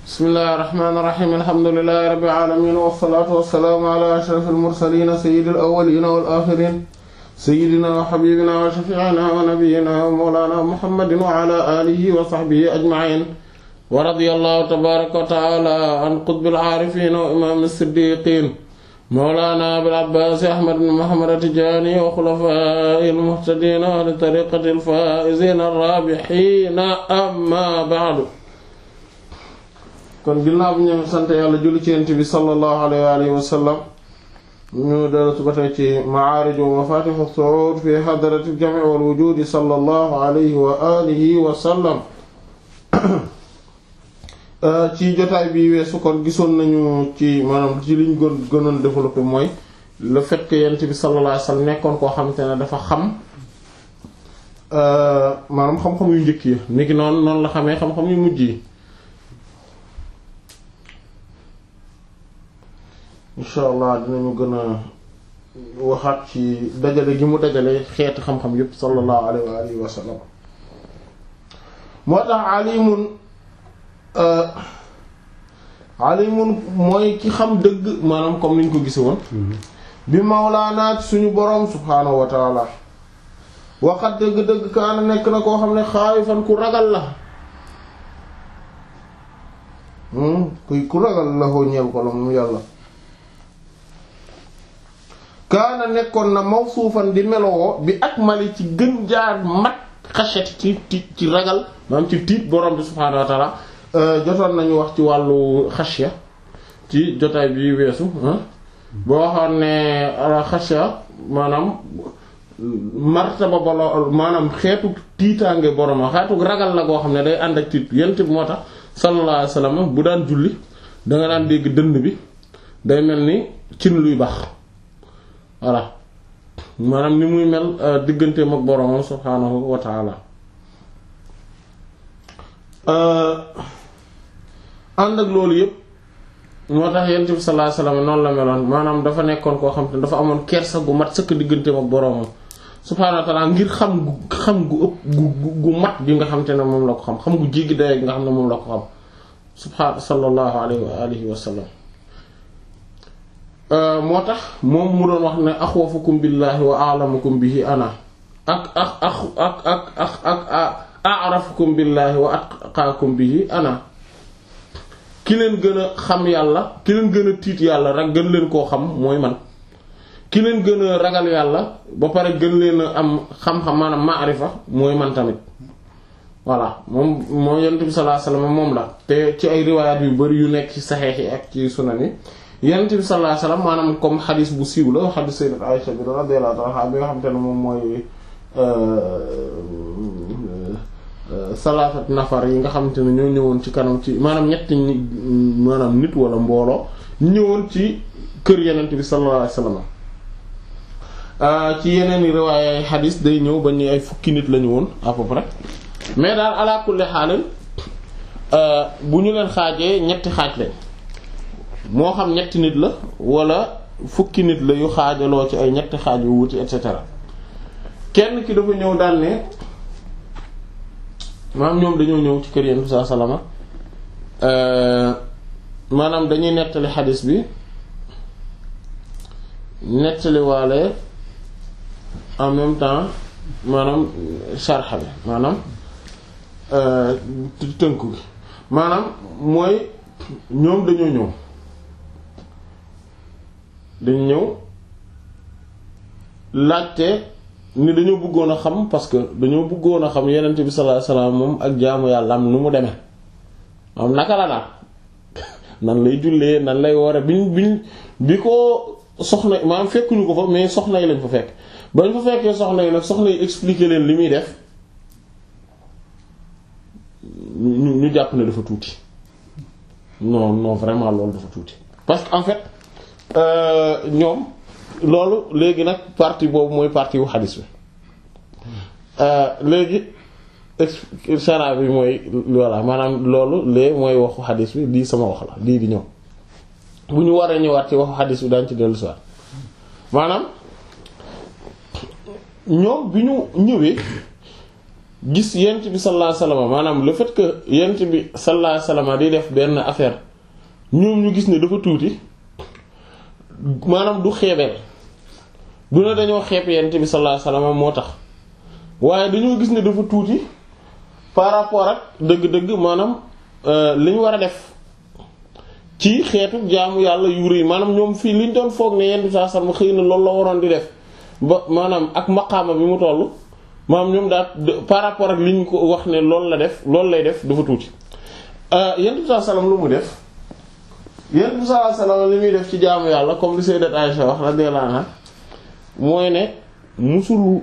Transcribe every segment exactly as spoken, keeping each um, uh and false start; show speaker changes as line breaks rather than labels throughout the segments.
bismillahir rahmanir rahim alhamdulillahi rabbil alamin wassalatu wassalamu ala ashrafil mursalin sayyidil awwalin wal akhirin sayyidina wa habibina wa shafi'ina wa nabiyyina wa mawlana muhammadin wa ala alihi wa sahbihi ajma'in wa radiyallahu tabaraka wa ta'ala an qutbil arifin wa imam as-siddiqin mawlana abil abbas ahmad bin muhammad at-tijani wa khulafa'il muhtadin wa li tariqatil faizin ar-rabihin amma ba'du. kon ginnaaw bi ñu sant yàlla julli ci yonent bi sallallahu alayhi wa sallam ñu dellu ba tey ci ma'aarij wa mafatih as-su'ud fi hadrati al-jam' wal wujud sallallahu alayhi wa alihi wa sallam. ci jotaay bi weesu kon gisoon nañu ci maanaam ci liñ gën gënoon développé mooy le fait que yonent bi sallallahu alayhi wa sallam nekkoon koo xamante ne dafa xam maanaam xam-xam yu njëkk yi niki noonu noonu la xamee xam-xam yu mujj yi. insha allah dinañu gën a waxaat ci dajale gi mu dajale xeeti xam-xam yépp sallallahu alayhi wa alihi wa sallam. moo tax alimun alimun mooy ki xam dëgg maanaam comme niñ ko gise woon bi mawlaana suñu boroom subhaanahu wa taala waxat dëgg-dëgg kaana nekk na koo xam ne xaayifan ku ragal la kuy ku ragal la hoo ñeel ko la moom yàlla. kaana nekkoon na mawsuufan di melowoo bi akmali ci gën jaar mat xashet ci tiit ci ragal maanaam ci tiit borom bi subhaanahu wa ta'ala. jotoon nañu wax ci wàllu xasya ci jotaay bi weesu boo waxoon ne xasya maanaam martaba bolo maanaam xeetu tiitaange borom xeetu ragal la goo xam ne day ànd ak tiit yent bi moo tax sallallahu alayhi wasallam bu daan julli danga daan dégg dënd bi day mel ni cin luy bax voilà maanaam ni muy mel digganteem ak boromam subhaanahu wa ta'ala. ànd ak loolu yëpp moo tax yonent bi sallallahu alayhi wasallam noonu la meloon maanaam dafa nekkoon koo xam te dafa amoon kersa gu mat sëkk digganteem ak boromam subhaanahu wa ta'ala ngir xam gu xam gu ëpp gu gu mat bi nga xam te ne moom la ko xam xam gu jéggi dayoo nga xam ne moom la ko xam subhaanahu sallallahu alayhi wa alihi wa sallam. moo tax moom mu doon wax ne axwafukum billahi wa a'lamukum bihi ana ak ak ak ak ak ak ak a'rafukum billahi wa atqaakum bihi ana ki leen gën a xam yàlla ki leen gën a tiit yàlla rek gën leen koo xam mooy man ki leen gën a ragal yàlla ba pare gën leen a am xam-xam maanaam maarifa mooy man tamit voilà moom moo yonent bi sallallahu alayhi wasallam moom la te ci ay riwaayaat yu bari yu nekk ci saxiix yi ak ci sunan yi yonent bi sallallahu alayhi wasallam maanaam comme xadis bu siiw la xadis sayyidat Aisha bi radiyallahu anha bi nga xam te ne moom mooy salaasat nafar yi nga xamante ne ñoo ñëwoon ci kanam ci maanaam ñetti maanaam nit wala mbooloo ñëwoon ci kër yenent bi sallallahu alayhi wasallam ci yeneen i riwaaya xadiis day ñëw ba ñu ay fukki nit lañu woon à peu près mais daal ala kulli xaal bu ñu leen xaajee ñetti xaaj lañ moo xam ñetti nit la wala fukki nit la yu xaajaloo ci ay ñetti xaaj yu wuti et cetera kenn ki dafa ñëw daal ne maanaam ñoom dañoo ñëw ci kër yéen bi sallallahu alayhi wasallam maanaam dañuy nettali xadis bi nettali waale en même temps maanaam sharh bi maanaam tënku gi maanaam mooy ñoom dañoo ñëw dañu ñëw laajte ni dañoo bëggoon a xam parce que dañoo bëggoon a xam yenent bi sallallahu alayhi wasallam moom ak jaamu yàlla am nu mu demee moom naka la daal nan lay jullee nan lay wore biñ biñ bi ko soxna maanaam fekkuñu ko fa mais soxna yi lañ fa fekk bañ fa fekkee soxna yi nag soxna yi expliquer leen li muy def ñu ñu jàpp ne dafa tuuti non non vraiment loolu dafa tuuti parce que en fait ñoom loolu léegi nag partie boobu mooy partie wu xadis bi léegi sara bi mooy voilà maanaam loolu lee mooy waxu xadis bi lii sama wax la lii di ñëw bu ñu waree ñëwaat ci waxu xadis bi daañu ci dellu soir maanaam ñoom bi ñu ñëwee gis yent bi sallallahu alayhi wasallam maanaam le fait que yent bi sallallahu alayhi wasallam di def benn affaire ñoom ñu gis ne dafa tuuti maanaam du xeebeel du ne dañoo xeeb yent bi sallallahu alayhi wasallam moo tax waaye dañoo gis ne dafa tuuti par rapport ak dëgg-dëgg maanaam li ñu war a def ci xeetu jaamu yàlla yu rëy maanaam ñoom fii liñ doon foog ne yent bi sallallahu alayhi wasallam xëy na loolu la waroon di def ba maanaam ak maqaama bi mu tollu maanaam ñoom daal par rapport ak li ñu ko wax ne loolu la def loolu lay def dafa tuuti yent bi sallallahu alayhi wasallam lu mu def yent bi sallallahu alayhi wasallam li muy def ci jaamu yàlla comme li sayyidat Aisha wax radiyallahu anha mooy ne musul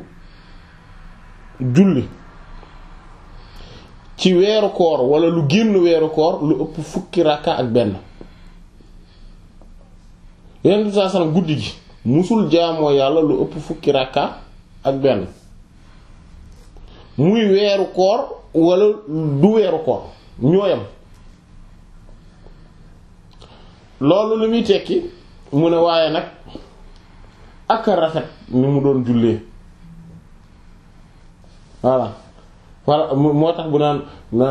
julli ci weeru koor wala lu génn weeru koor lu ëpp fukki rakka ak benn yent bi sallallahu alayhi wasallam guddi gi musul jaamoo yàlla lu ëpp fukki rakka ak benn muy weeru koor wala du weeru koor ñooyam loolu li muy tekki mu ne waaye nag ak a rafet ni mu doon jullee voilà voilà moo tax bu naan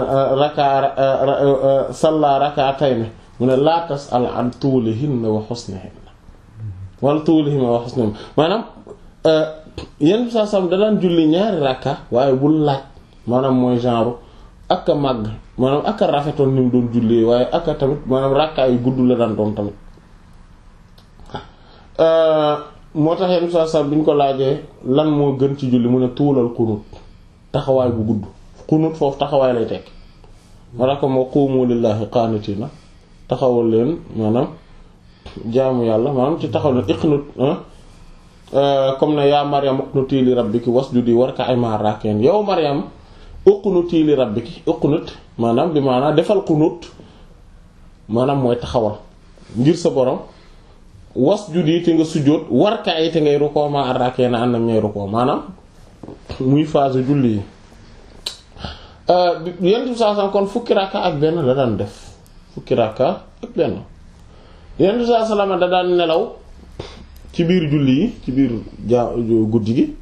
raka salla rak'atayn mu ne la tas'al an tuulihinna wa husnihinna wala tuulihinna wa husnihinna maanaam yenn saa sam da daan julli ñaari rakka waaye bul laaj maanaam mooy genre ak a màgg maanaam ak a rafetoon ni mu doon jullee waaye ak a tamit maanaam rakka yu gudd la daan doon tamit moo tax yenn saa sam bi ñu ko laajee lan moo gën ci julli mu ne tuulal qunut taxawaay bu gudd qunut foofu taxawaay lay tekk wala ko moo qumu lillahi qanitina taxawal leen maanaam jaamu yàlla maanaam ci taxaw leen iqnut comme ne yaa Maryam uqnuti li rabbiki wasjudi warka'i ma'a raki'in yow Maryam uqnuti li rabbiki uqnut maanaam bi maanaam defal qunut maanaam mooy taxawal ngir sa borom wasjudi te nga sujjóot warka'i te ngay rukkoo ma'a raki'in ànd ak ñay rukkoo maanaam muy phase julli yi yenn saa saa kon fukki rakka ak benn la daan def fukki rakka ak benn yenn saa salaama da daan nelaw ci biir julli yi ci biir ja guddi gi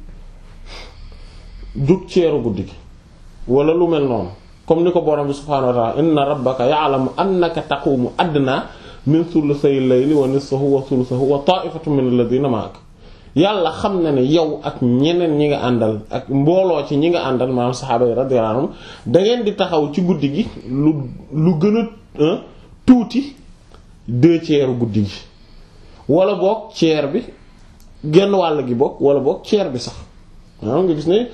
jug ceeru guddi gi wala lu mel noonu comme ni ko borom bi subhaanahu wa ta'ala inna rabbaka ya'lamu annaka taqumu adna min thuluthay al-layli wa nisfahu wa thuluthahu wa ta'ifatun min alladhina ma'ak yàlla xam na ne yow ak ñeneen ñi nga àndal ak mbooloo ci ñi nga àndal maanaam saxaaba yi radiyallahu anhum da ngeen di taxaw ci guddi gi lu lu gën a tuuti deux tiers guddi gi wala boog tiers bi genn wàll gi boog wala boog tiers bi sax maanaam nga gis ne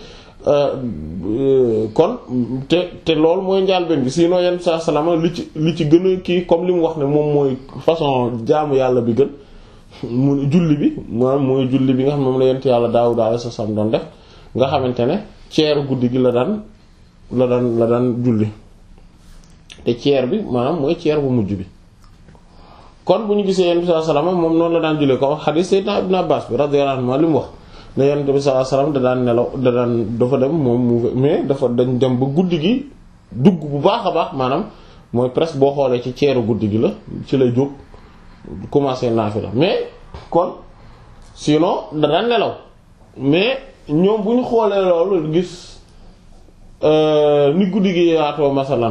kon te te loolu mooy njàlbeen bi sinon yenn saa salaama li ci li ci gën a kii comme li mu wax ne moom mooy façon jaamu yàlla bi gën mu julli bi maanaam mooy julli bi nga xam ne moom la yent yàlla Daawuda alayhi salaam doon def nga xamante ne ceeru guddi gi la daan la daan la daan julli te ceer bi maanaam mooy ceer bu mujj bi kon bu ñu gisee yent bi sallallahu alayhi wasallam moom noonu la daan jullee ko xadiis Sayyidina Ibn Abbas bi radiyallahu anhu li mu wax ne yent bi sallallahu alayhi wasallam da daan nelaw da daan dafa dem moom mu mais dafa dañ dem ba guddi gi dugg bu baax a baax maanaam mooy presque boo xoolee ci ceeru guddi gi la ci lay jóg commencé naafila mais kon sinon da daan nelaw mais ñoom bu ñu xoolee loolu gis ni guddi gi yaatoo masalan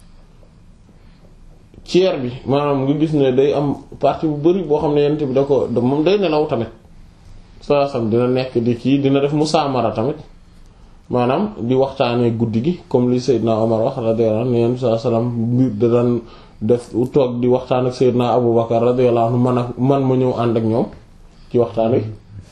ceer bi maanaam nga gis ne day am partie bu bari boo xam ne yent bi da ko moom day nelaw tamit saa sam dina nekk di kii dina def musaamara tamit maanaam di waxtaanee guddi gi comme li Seydina Omar wax radiyallahu anhu yent saa salaam mbir da daan def toog di waxtaan ak Seydina Abu Bakar radiyallahu anhu man ak man ma ñëw ànd ak ñoom ci waxtaan wi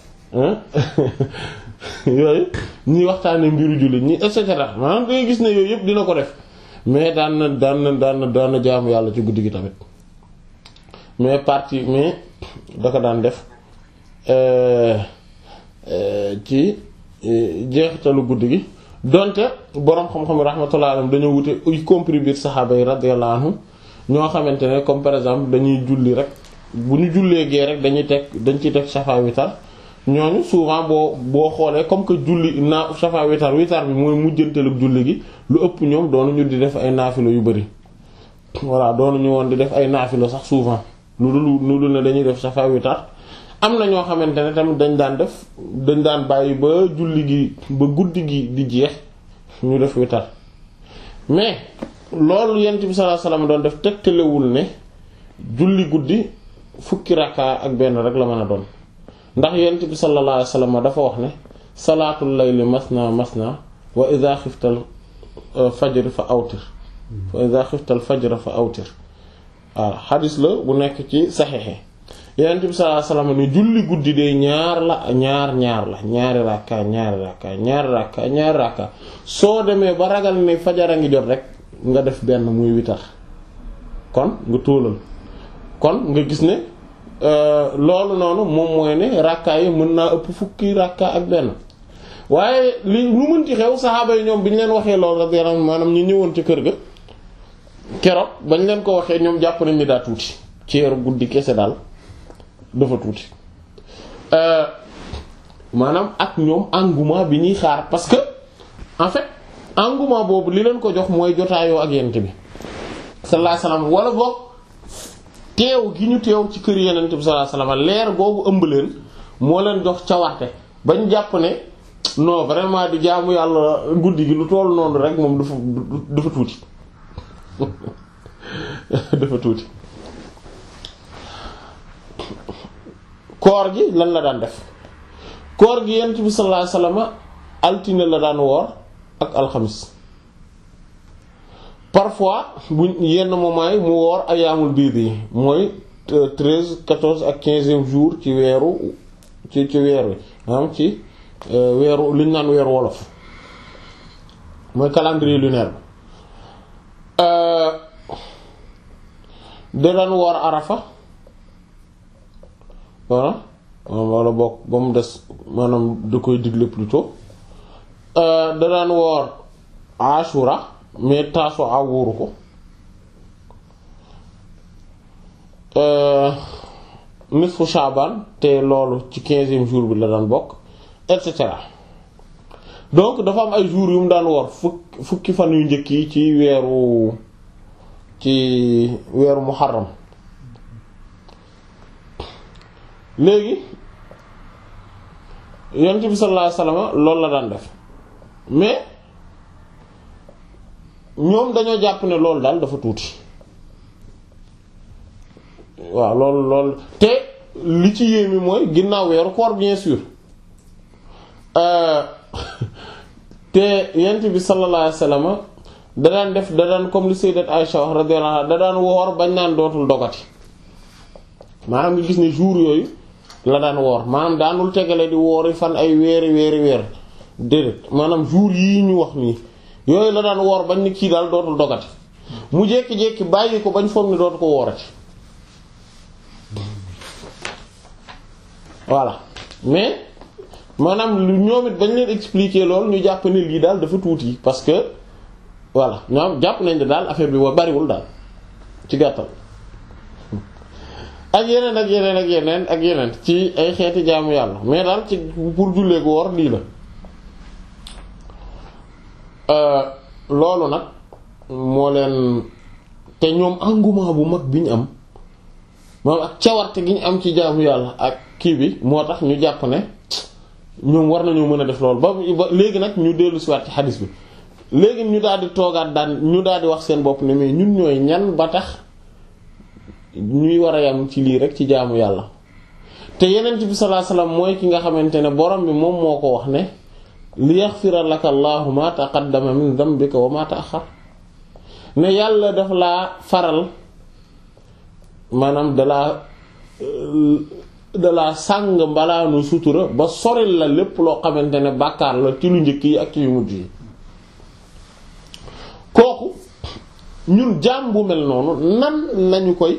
yooyu ñuy waxtaanee mbiru jullit ñi et cetera maanaam dangay gis ne yooyu yëpp dina ko def mais daan na daan na daan na daan na jaamu yàlla ci guddi gi tamit mais partie mais da ko daan def ci jeexitalu guddi gi donte boroom xam-xam yi rahmatullahi alayhim dañoo wute y compris biir saxaaba yi radiyallahu anhum ñoo xamante ne comme par exemple dañuy julli rek bu ñu jullee gee rek dañuy teg dañ ciy teg safa witar ñooñu souvent boo boo xoolee comme que julli naa safa witar witar bi mooy mujjanteelu julli gi lu ëpp ñoom doonu ñu di def ay naafilo yu bari voilà doonu ñu woon di def ay naafilo sax souvent lu dul lu dul ne dañuy def safa witar am na ñoo xamante ne tamit dañ daan def dañ daan bàyyi ba julli gi ba guddi gi di jeex ñu def witar mais loolu yent bi sallallahu alayhi wasallam doon def tegtalewul ne julli guddi fukki rakka ak benn rek la mën a doon ndax yent bi sallallahu alayhi wasallam dafa wax ne salaatul layli masna masna wa idha xiftal fajr fa awtir wa idha xiftal fajr fa awtir waaw xadis la bu nekk ci saxiix yonent bi sallallahu alayhi wasallam ni julli guddi de ñaar la ñaar ñaar la ñaari rakka ñaari rakka ñaari rakka ñaari rakka soo demee ba ragal ni fajara ngi jot rek nga def benn muy witar kon nga tóolal kon nga gis ne loolu noonu moom mooy ne rakka yi mën naa ëpp fukki rakka ak benn waaye li lu mën ci xew saxaaba yi ñoom bi ñu leen waxee loolu radiyallahu anhum maanaam ñu ñëwoon ci kër ga keroog bañ leen ko waxee ñoom jàpp nañ ni daa tuuti ci yeeru guddi kese daal dafa tuuti maanaam ak ñoom engouement bi ñuy xaar parce que en fait engouement boobu li leen ko jox mooy jotaayoo ak yent bi sallallahu alayhi wasallam wala boog teew gi ñu teew ci kër yonent bi sallallahu alayhi wasallam leer googu ëmb leen moo leen jox cawarte bañ jàpp ne non vraiment di jaamu yàlla guddi gi lu toll noonu rek moom dafa dafa tuuti dafa tuuti. koor gi lan la daan def koor gi yonent bi sallallahu alayhi wasallam altine la daan woor ak alxamis parfois bu yenn moment yi mu woor ayaamul biid yi mooy treize quatorze ak quinzième jour ci weeru ci ci weer wi maanaam ci weeru li ñu naan weeru wolof mooy calendrier lunaire bi da daan woor arafa voilà wala bokk ba mu des maanaam da koy digle plutôt da daan woor ashura mais taasu a wóoru ko nisfu Shaaban te loolu ci quinzième jour bi la daan bokk et cetera donc dafa am ay jours yu mu daan woor fukki fukki fan yu njëkk yi ci weeru ci weeru muharram léegi yonent bi sallallahu alayhi wasallam loolu la daan def mais ñoom dañoo jàpp ne loolu daal dafa tuuti waaw loolu loolu te li ci yéemi mooy ginnaaw weeru koor bien sûr te yonent bi sallallahu alayhi wasallam da daan def da daan comme li sayyidat Aisha wax radiyallahu anha da daan woor bañ naan dootul dogati maanaam nga gis ne jour yooyu la daan woor maanaam daanul tegale di woori fan ay weeri weeri weer déedéet maanaam jour yii ñu wax nii yooyu la daan woor bañ ni kii daal dootul dogati mu jékki-jékki bàyyi ko bañ foog ni dootu ko woorati voilà mais maanaam lu ñoom it bañ leen expliquer loolu ñu jàpp ne lii daal dafa tuuti parce que voilà ñoom jàpp nañ ne daal affaire bi wa bariwul daal ci gàttal ak yeneen ak yeneen ak yeneen ak yeneen ci ay xeeti jaamu yàlla mais daal ci pour jullee ko woor lii la loolu nag moo leen te ñoom engouement bu mag bi ñu am moom ak cawarte gi ñu am ci jaamu yàlla ak kii bi moo tax ñu jàpp ne ñoom war nañoo mën a def loolu ba léegi nag ñu dellu si waat ci xadis bi léegi ñu daal di toogaat daan ñu daal di wax seen bopp ne mais ñun ñooy ñan ba tax ñuy war a yam ci lii rek ci jaamu yàlla te yenent bi sallallahu alayhi wasallam mooy ki nga xamante ne borom bi moom moo ko wax ne li yaghfira laka allahu ma taqaddama min dhanbika wa ma ta'akhkhar ne yàlla daf laa faral maanaam dalaa dalaa sàng mbalaanu sutura ba soril la lépp loo xamante ne bàkkaar la ci lu njëkk yi ak ci yu mujj yi kooku ñun jaam bu mel noonu nan lañu koy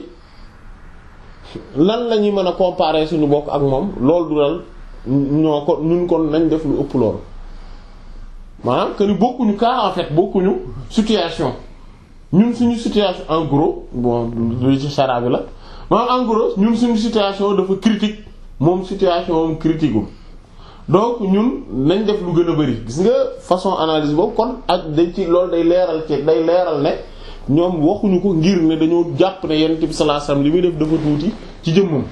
lan lañuy mën a comparer suñu bokk ak moom loolu du dal ñoo ko ñun kon nañ def lu ëpp loolu maanaam que ni bokkuñu cas en fait bokkuñu situation ñun suñu situation en gros bon lu ci sara bi la maanaam en gros ñun suñu situation dafa critique moom situation am critiqueul donc ñun nañ def lu gën a bari gis nga façon analyse boobu kon ak dañ ci loolu day leeral ci day leeral ne ñoom waxuñu ko ngir ne dañoo jàpp ne yonent bi sallallahu alayhi wasallam li muy def dafa tuuti ci jëmmam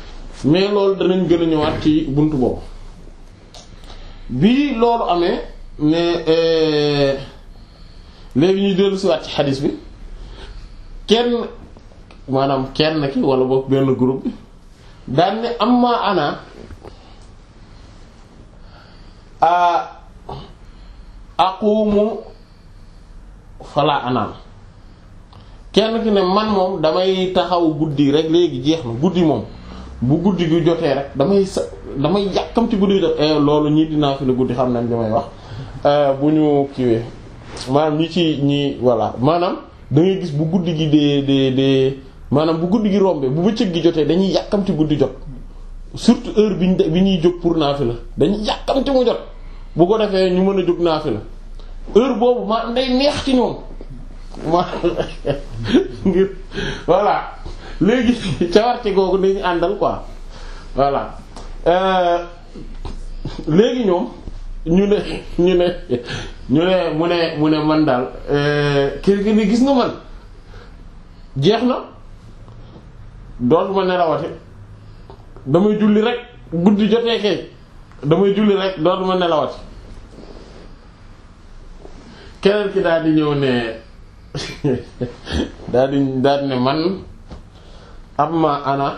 mais loolu danañ gën a ñëwaat ci buntu boobu bi loolu amee mais léegi ñu dellu si waat ci xadis bi kenn maanaam kenn ki wala boog benn groupe bi daan ne amma ana a aqumu fala anaan kenn ki ne man moom damay taxaw guddi rek léegi jeex na guddi moom bu guddi gi jotee rek damay sa damay yàkkamti guddi gi jot loolu ñii dinaa fi la guddi xam nañ li may wax bu ñu kiiwee maanaam ñi ci ñi voilà maanaam da ngay gis bu guddi gi dee dee dee maanaam bu guddi gi rombee bu bëccëg gi jotee dañuy yàkkamti guddi jot surtout heure bi ñu bi ñuy jóg pour naafila dañuy yàkkamti mu jot bu ko defee ñu mën a jóg naafila heure boobu maanaam day neex ci ñoom ma ngir voilà léegi cawarte googu dañu àndal quoi voilà léegi ñoom ñu ne ñu ne ñu ne mu ne mu ne man daal kër gi ni gis nga man jeex na dootuma nelawate damay julli rek guddi jotee kay damay julli rek dootuma nelawate keneen ki daal di ñëw ne daal di daal di ne man amma ana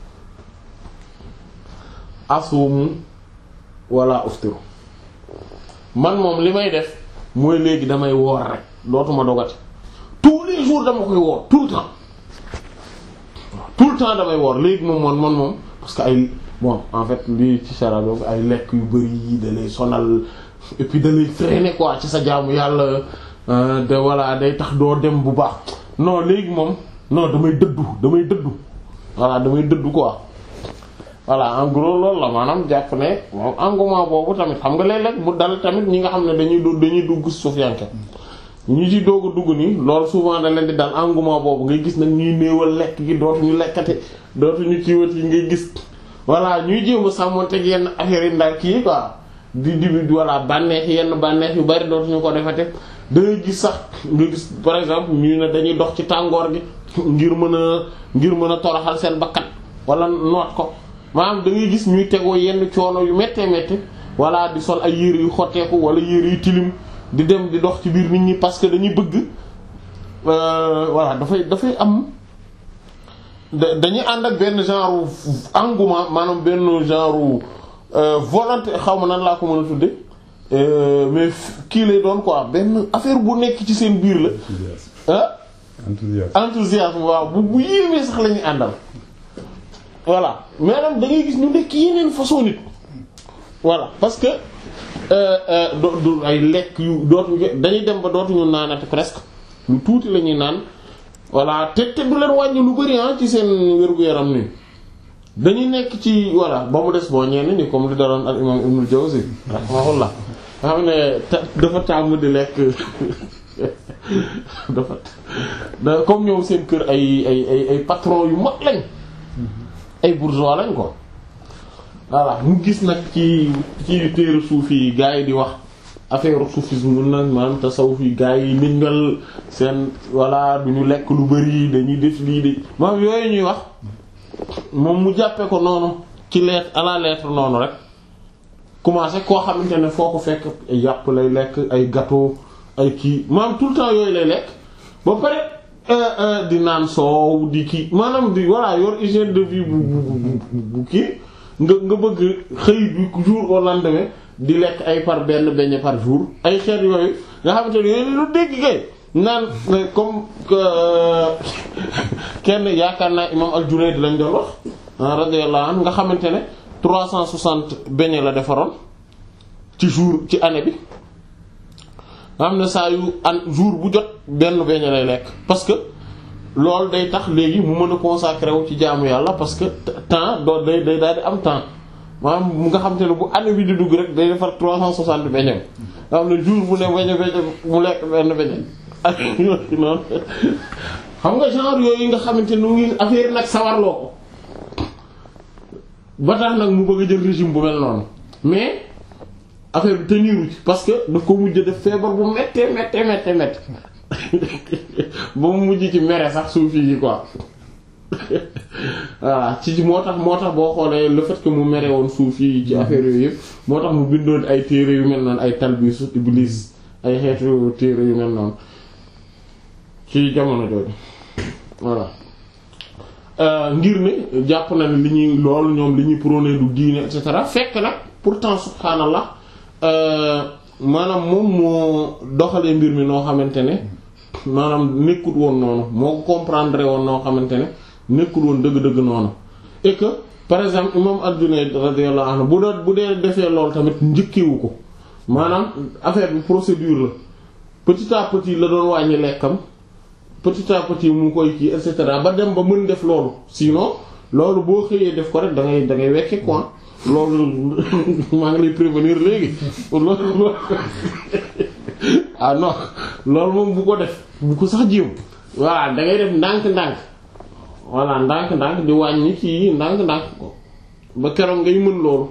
asumu wala uftiru man moom li may def mooy léegi damay woor rek dootuma dogati tous les jours dama koy woor tout le temps tout le temps damay woor léegi moom man man moom parce que ay bon en fait lii ci sara boobu ay lekk yu bari yi da lay sonal et puis da lay freiner quoi ci sa jaamu yàlla de voilà day tax doo dem bu baax non léegi moom non damay dëddu damay dëddu voilà damay dëddu quoi voilà en gros loolu la maanaam jàpp ne moom engouement boobu tamit xam nga léeg-léeg mu dal tamit ñi nga xam ne dañuy do dañuy dugg suufiyanke ñu ci doog a dugg nii loolu souvent da leen di dal engouement boobu ngay gis nag ñuy néewal lekk gi dootuñu lekkate dootuñu kiiwat yi ngay gis voilà ñuy jéem a sàmmonteeg yenn affaire yi ndar kii quoi di di voilà bànneex yenn bànneex yu bari dootuñu ko defate da ngay gis sax nga gis par exemple ñu ne dañuy dox ci tàngoor gi ngir mën a ngir mën a toroxal seen bakkat wala noot ko maanaam da ngay gis ñuy tegoo yenn coono yu méttee métti voilà di sol ay yére yu xotteeku wala yére yu tilim di dem di dox ci biir nit ñi parce que dañuy bëgg voilà dafay dafay am dañuy ànd ak benn genre engouement maanaam benn genre volonté xaw ma nan laa ko mën a tudde mais kii lay doon quoi benn affaire bu nekk ci seen biir la ah enthousiasme enthousiasme waaw bu bu yéemee sax la ñuy àndal voilà maanaam da ngay gis ñu nekk yeneen façon nit voilà parce que do du ay lekk yu dootuñu dañuy dem ba dootuñu naanati presque lu tuuti la ñuy naan voilà te te du leen wàññi lu bari ah ci seen wér-gu-yaram nii dañuy nekk ci voilà ba mu des boo ñenn ñi comme li daloon al imam Ibnul Jawzi rahimahullah nga xam ne dafa tàmm di lekk dafa da comme ñoom seen kër ay ay ay ay patron yu mag lañ ay bourgeois lañ ko voilà mu gis nag ci ci téere suufi yi gars yi di wax affaire soufisme nag maanaam tasawuf yi gars yi ningal seen voilà du ñu lekk lu bari dañuy def lii de maanaam yooyu ñuy wax moom mu jàppee ko noonu ci lettre à la lettre noonu rek commencé koo xamante ne foo ko fekk ay yàpp lay lekk ay gâteau ay kii maanaam tout le temps yooyu lay lekk ba pare di naan soow di kii maanaam di voilà yor hygiène de vie bu bu bu kii nga nga bëgg xëy bi jour au lendemain di lekk ay par benn beignet par jour ay xeet yooyu nga xamante ne yooyu lu dégg kay naan comme kenn yaakaar naa imam al-Junayd lañ doon wax radiyallahu anhu nga xamante ne trois cent soixante beignet la defaroon ci jour ci année bi nga xam ne saa yu an jour bu jot benn beignet lay lekk parce que loolu day tax léegi mu mën a consacrer wu ci jaamu yàlla parce que temps doo day day daal di am temps maanaam mu nga xam te ne bu année bi di dugg rek day defar trois cent soixante beignet nga xam ne jour bu ne beignet beignet mu lekk benn beignet ak yooyu noonu xam nga genre yooyu nga xamante nu ngi affaire nag sawarloo ko ba tax nag mu bëgg a jël régime bu mel noonu mais affaire bi teniru ci parce que daf ko mujj def feebar bu méttee méttee méttee méttee ba mu mujj ci mere sax suufi yi quoi voilà ci moo tax moo tax boo xoolee le fait que mu mere woon suuf yi ci affaire yooyu yëpp moo tax mu bindoon ay téere yu mel noonu ay talbisu iblis ay xeetu téere yu mel noonu ci jamono jooju voilà ngir ne jàpp na ne li ñuy loolu ñoom li ñuy prôné du diine et cetera fekk nag pourtant subhaanallah maanaam moom moo doxalee mbir mi noo xamante ne maanaam nekkut woon noonu moo ko comprendre woon noo xamante ne nekkul woon dëgg-dëgg noonu et que par exemple imam al-Junayd radiyallahu anhu bu doon bu dee defee loolu tamit njëkkewu ko maanaam affaire bi procédure la petit à petit la doon wàññi lekkam petit à petit mu koy kii et cetera ba dem ba mën def loolu sinon loolu boo xëyee def ko rek da ngay da ngay wekke quoi loolu maa ngi lay prévenir léegi loolu ah non loolu moom bu ko def bu ko sax jéem voilà da ngay def ndànk-ndànk voilà ndànk-ndànk di wàññi kii ndànk-ndànk ko ba keroog ngay mën loolu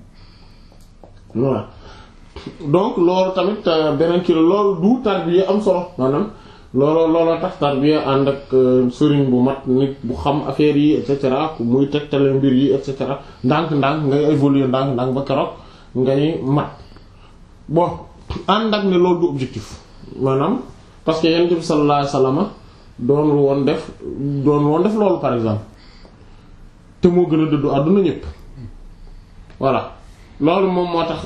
voilà donc loolu tamit beneen kii la loolu du tarbiya am solo maanaam loolu looloo tax tarbiya ànd ak sëriñ bu mat nit bu xam affaire yi et cetera muy tegtale mbir yi et cetera ndànk-ndànk ngay évoluer ndànk-ndànk ba keroog ngay mat bon ànd ak ne loolu du objectif maanaam parce que yonent bi sallallahu alayhi wasallam doon woon def doon woon def loolu par exemple te moo gën a dëddu àdduna ñëpp voilà loolu moom moo tax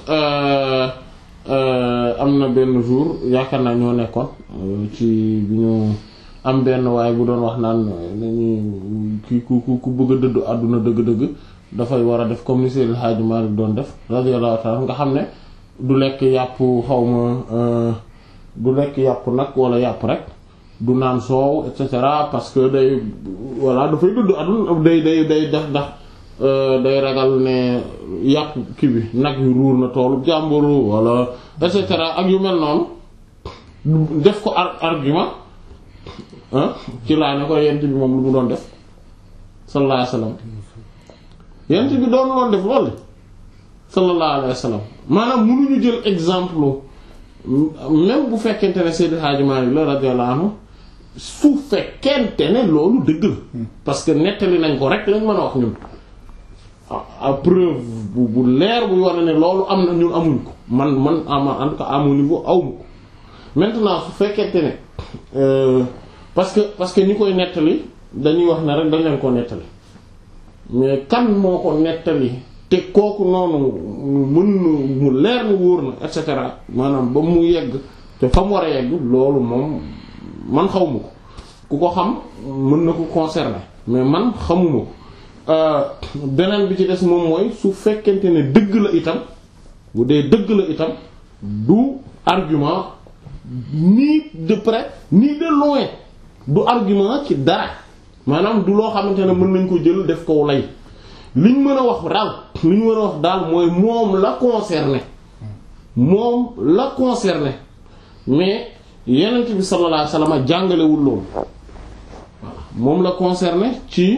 am na benn jour yaakaar naa ñoo nekkoon ci bi ñu am benn waaye bu doon wax naan nañu ki ku ku ku bëgg a dëddu àdduna dëgg-dëgg dafay war a def comme ni Seydil Hadji Malick doon def radiyallahu ta'ala nga xam ne du lekk yàpp xawma du lekk yàpp nag wala yàpp rek du naan soow et cetera parce que day voilà dafay dëddu àdduna day day day def ndax day ragal ne yàpp kii bi nag yu ruur na toolu jàmburu wala et cetera ak yu mel noonu def ko argument ci laa ne ko yent bi moom lu mu doon def sallallahu alayhi wasallam yent bi doon loon def loolu sallallahu alayhi wasallam maanaam mënuñu jël exemple même bu fekkente ne Seydi Hadji Malick la radiyallahu anhu su fekkente ne loolu dëgg la parce que nettali nañ ko rek lañ mën a wax ñun à preuve bu bu leer buy war ne loolu am na ñun amuñ ko man man en tout cas à mon niveau awma ko maintenant su fekkente ne parce que parce que ñi koy nettali dañuy wax ne rek dañ leen ko nettali mais kan moo ko nettali te kooku noonu mën mu leer ni wóor na et cetera maanaam ba mu yegg te fa mu war a yegg loolu moom man xawma ko ku ko xam mën na ko concerner mais man xamuma ko beneen bi ci des moom mooy su fekkente ne dëgg la itam bu dee dëgg la itam du argument ni de près ni de loin du argument ci dara maanaam du loo xamante ne mën nañ ko jël def ko lay liñ mën a wax daal li ñu mën a wax daal mooy moom la concerné moom la concerné mais Yonent bi sallallahu alayhi wasallam jàngalewul loolu moom la concerné ci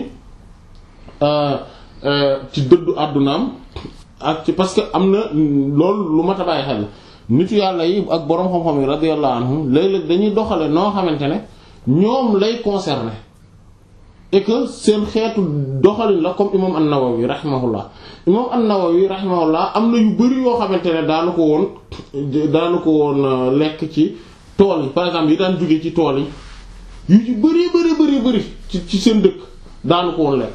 ci dëddu àddunaam ak ci parce que am na loolu lu mat a bàyyi xel nitu yàlla yi ak boroom xam-xam yi radiyallahu anhum léeg-léeg dañuy doxale noo xamante ne ñoom lay concerné et que seen xeetu doxalin la comme imam an-Nawawi rahimahullah imam an-Nawawi rahimahullah am na yu bari yoo xamante ne daanu ko woon daanu ko woon lekk ci tool yi par exemple yi daan jóge ci tool yi yu ci bari bari bari bari ci ci seen dëkk daanu ko woon lekk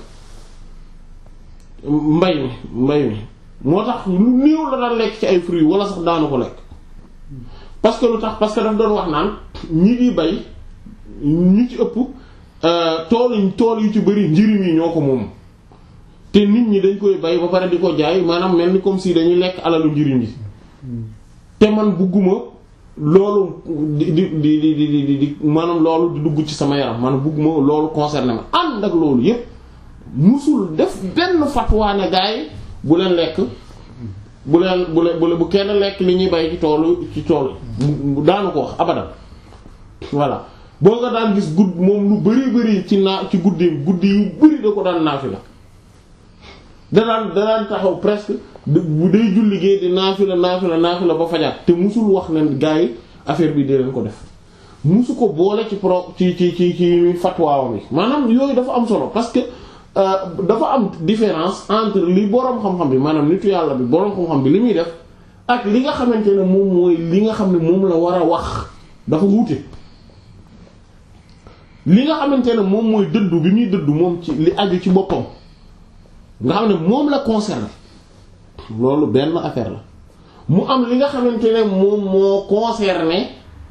mbay mi mbay mi moo tax lu néew la daan lekk ci ay fruits wala sax daanu ko lekk parce que lu tax parce que daf doon wax naan ñi di bay ñu ci ëpp tool yi tool yu ci bari njëriñ yi ñoo ko moom te nit ñi dañ koy bay ba pare di ko jaay maanaam mel ni comme si dañuy lekk alalu njëriñ yi te man bugguma loolu di di di di di di maanaam loolu di dugg ci sama yaram maanaam bugguma loolu concerné ma ànd ak loolu yépp musul def benn fatwa ne gaay bu leen lekk bu leen bu leen bu kenn lekk li ñuy bay ci toolu ci tool yi daanu ko wax abadan voilà boo nga daan gis gudd moom lu bari bari ci naa ci guddeem guddi yu bari da ko daan naafila da daan da daan taxaw presque bu day julli gee di naafila naafila naafila ba fajar te musul wax ne gaa yi affaire bi dee leen ko def musu ko boole ci pro ci ci ci ci fatwaawam yi maanaam yooyu dafa am solo parce que dafa am différence entre li boroom xam-xam bi maanaam nitu yàlla bi boroom xam-xam bi li muy def ak li nga xamante ne moom mooy li nga xam ne moom la war a wax dafa wuute li nga xamante ne moom mooy dëddu bi muy dëddu moom ci li aju ci boppam nga xam ne moom la concerné loolu benn affaire la mu am li nga xamante ne moom moo concerné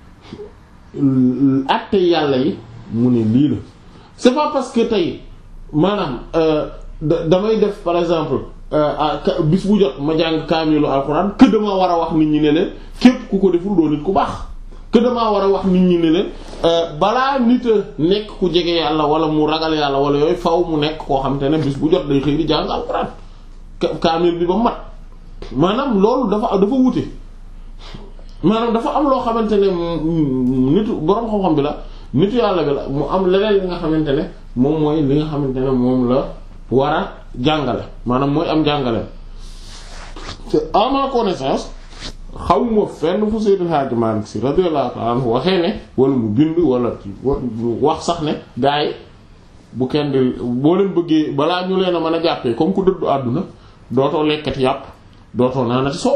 acte yàlla yi mu ne lii la c'est pas parce que tey maanaam damay def par exemple bis bu jot ma jàng kaamilu alxuraan que dama war a wax nit ñi ne leen képp ku ko deful doo nit ku baax que damaa war a wax nit ñi ne leen balaa nit a nekk ku jege yàlla wala mu ragal yàlla wala yooyu faw mu nekk koo xam te ne bis bu jot day xëy di jàng alxuraan kaamil bi ba mat maanaam loolu dafa dafa wute maanaam dafa am loo xamante ne nitu boroom xam-xam bi la nitu yàlla bi la mu am leneen li nga xamante ne moom mooy li nga xamante ne moom la war a jàngale maanaam mooy am jàngale c'est à ma connaissance xawma fenn fu Seydil Hadji Malick Sy radiyallahu ta'ala anhu waxee ne wala mu bind wala wax sax ne gaa yi bu kenn di boo leen bëggee balaa ñu leen a mën a jàppee comme ku dëddu àdduna dootoo lekkati yàpp dootoo naanati soow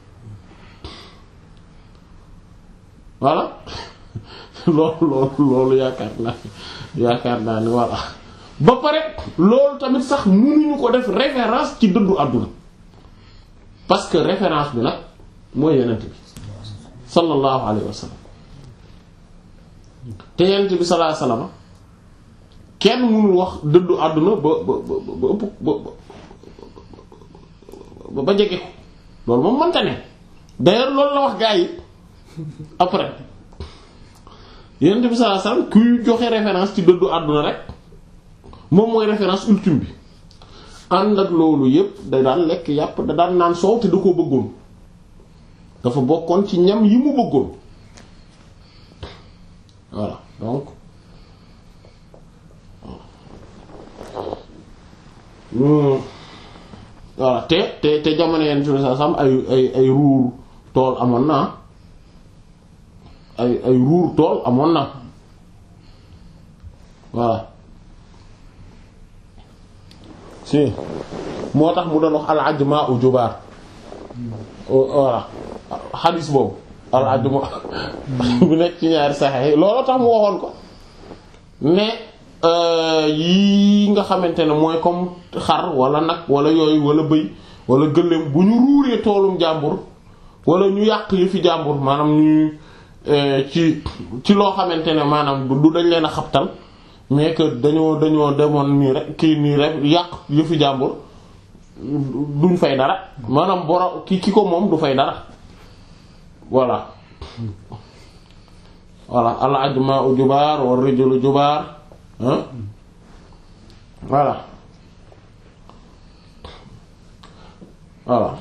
voilà loolu loolu loolu yaakaar naa yaakaar naa ni voilà ba pare loolu tamit sax mënuñu ko def référence ci dëddu àdduna parce que référence bi nag mooy yenent bi sallallahu alayhi wa sallam te yenent bi sallallahu alayhi wa sallam kenn mënul wax dëddu àdduna ba ba ba ba ëpp ba ba ba jege ko loolu moom mënta ne d'ailleurs loolu la wax gaa yi après yenent bi sallallahu alayhi wa sallam kuy joxe référence ci dëddu àdduna rek moom mooy référence ultime bi ànd ak loolu yépp da daan lekk yàpp da daan naan soow te da koo bëggoon dafa bokkoon ci ñam yi mu bëggoon voilà donc voilà te te te jamono yenn ci sa sam ay ay ay ruur tool amoon na ay ay ruur tool amoon na voilà si moo tax mu doon wax al ajma u jubaar voilà xadis boobu al ajma bu nekk ci ñaari saxex loolu tax mu waxoon ko ne yii nga xamante ne mooy comme xar wala nag wala yooyu wala bëy wala gëléem bu ñu ruuree toolum jàmbur wala ñu yàq yi fi jàmbur maanaam ñu ci ci loo xamante ne maanaam du dañ leen a xabtal mais que dañoo dañoo demoon nii rek kii nii rek yàq yëfi jàmbur duñ fay dara maanaam boro ki ki ko moom du fay dara voilà voilà al ajma'u jubaar wa rijlu jubaar hein voilà voilà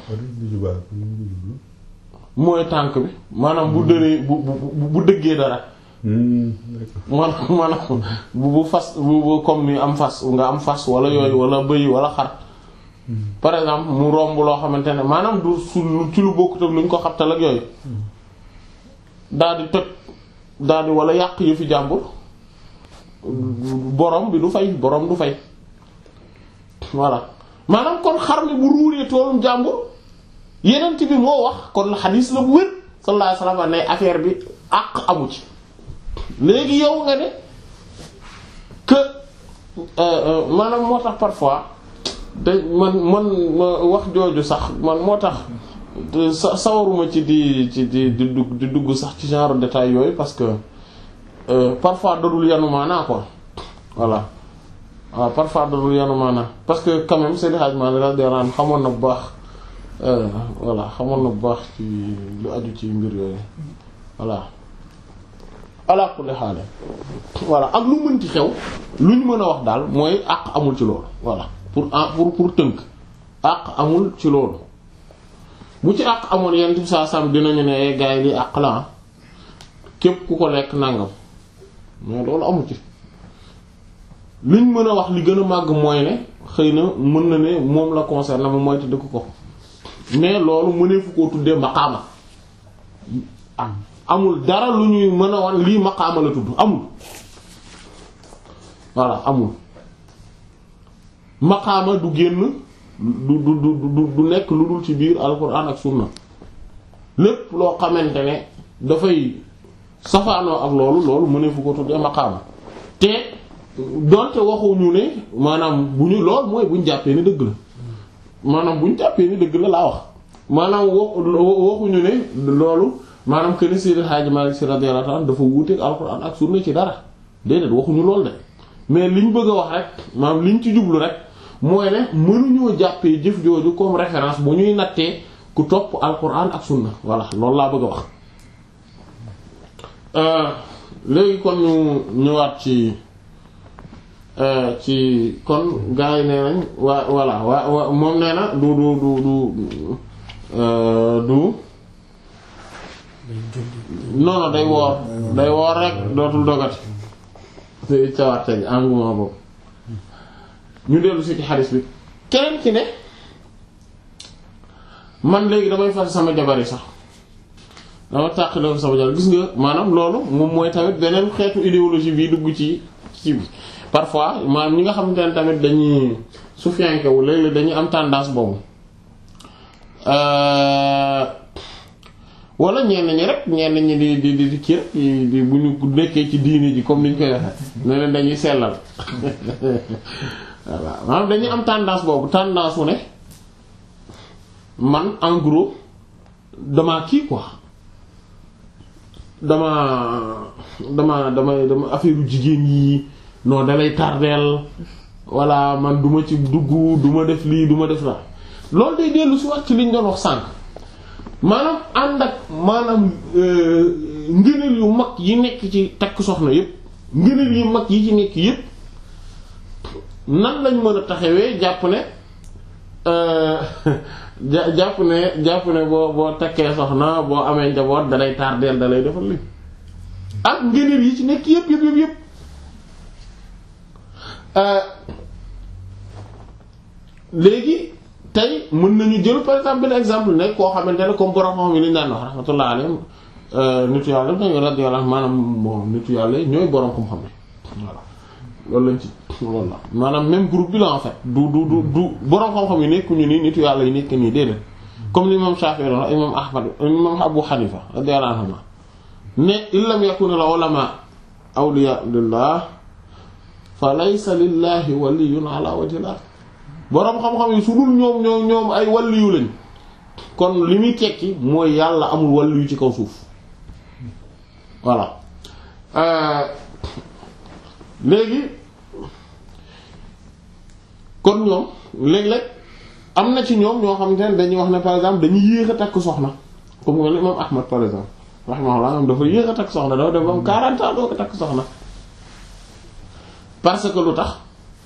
mooy tànk bi maanaam bu dëree bu bu bu dëggee dara maanaam maanaam bu bu fas bu bu comme ni am fas nga am fas wala yooyu wala bëy wala xar par exemple mu romb loo xamante ne maanaam du su ci lu bokkut ak lu ñu ko xabtal ak yooyu daal di toj daal di wala yàq yu fi jàmbur borom bi du fay borom du fay voilà maanaam kon xar mi bu ruuree toolum jàmbur yenent bi moo wax kon xadiis la bu wér sallallahu alayhi wasallam ne affaire bi àq amu ci léegi yow nga ne que maanaam moo tax parfois da man man wax jooju sax man moo tax sa sawaruma ci di ci di di dugg di dugg sax ci genre détail yooyu parce que parfois dadul yanu maanaa quoi voilà waaw parfois dadul yanu maanaa parce que quand même Seydi Hadji Malick radiyallahu anhu xamoon na bu baax voilà xamoon na bu baax ci lu aju ci mbir yooyu voilà ala kulli haal voilà ak lu mënti xew lu ñu mën a wax daal mooy àq amul ci loolu voilà pour pour pour tënk àq amul ci loolu bu ci àq amoon yenn tib saa sam dinañu ne gaa yi li àq la képp ku ko lekk nangam mais loolu amul ci liñ mën a wax li gën a màgg mooy ne xëy na mën na ne moom la concerné moom mooy te dëkk ko mais loolu mënee fu koo tuddee maqaama amul dara lu ñuy mën a wan lii maqaama la tudd amul voilà amul maqaama du génn du du du du nekk lu dul ci biir alquran ak sunna lépp loo xamante ne dafay safaanoo ak loolu loolu mënee fu ko tuddee maqaama te donte waxuñu ne maanaam bu ñu lool mooy bu ñu jàppee ni dëgg la maanaam bu ñu jàppee ni dëgg la laa wax maanaam waxuñu ne loolu maanaam que ni Seydi Hadji Malick Sy radiyallahu anhu dafa wuuteeg alquran ak sunna ci dara déedéet waxuñu loolu de mais liñ bëgg a wax rek maanaam liñ ci jublu rek mooy ne mënuñoo jàppee jëf jooju comme référence bu ñuy nattee ku topp alquran ak sunna voilà loolu laa bëgg a wax. léegi kon ñu ñëwaat ci ci kon gars yi nee nañ waa voilà waa moom nee na du du du du du non non day woor day woor rek dootul dogati te cawarte gi engouement boobu ñu dellu si ci xaris bi keneen ci ne man léegi damay fas sama jabar yi sax dama tàqale ko sama jabar gis nga maanaam loolu moom mooy tamit beneen xeetu idéologie bi dugg ci ci bi parfois maanaam ñi nga xamante ne tamit dañuy sufiyankewu léeg-léeg dañuy am tendance boobu wala ñenn ñi rek ñenn ñi di di di di kii rek di bu ñu nekkee ci diini ji comme ni ñu koy waxee ne leen dañuy sellal voilà maanaam dañuy am tendance boobu tendance wu ne man en gros dama kii quoi dama dama dama dama affaire jigéen yi non dalay tardeel walla man duma ci dugg duma def lii duma def la loolu day dellu si wax ci liñ doon wax sànq maanaam ànd ak maanaam ngëneel yu mag yi nekk ci takk soxna yépp ngëneel yu mag yi ci nekk yépp nan lañ mën a taxawee jàpp ne jàpp ne jàpp ne boo boo takkee soxna boo amee njaboot dalay tardeel dalay defal li ak ngëneel yi ci nekk yépp yépp yépp yépp léegi tey mën nañu jël par exemple benn exemple nekk koo xamante ne comme borom xam yi li ñu daan wax rahmatullah alayhim nitu yàlla dañu radiyallahu maanaam bon nitu yàlla ñooy borom xam-xam ne voilà loolu lañ ci loolu la maanaam même groupe bi la en fait du du du du borom xam-xam yi nekkuñu nii nitu yàlla yi nekk nii déedéet comme l'imam Shafi'i la imam Ahmad imam Abu Hanifa radiyallahu anhu ne illam yakun al ulama awliya lillah fa laysa lillahi waliyyun ala wajhil ard boroom xam-xam yi su dul ñoom ñoom ñoom ay waliyu lañ kon li muy tekki mooy yàlla amul waliyu ci kaw suuf voilà léegi kon ñoom léeg-léeg am na ci ñoom ñoo xamante ne dañuy wax ne par exemple dañuy yéex a takk soxna comme nga imam Ahmad par exemple rahimahullah moom dafa yéex a takk soxna dafa def am quarante ans doo ko takk soxna parce que lu tax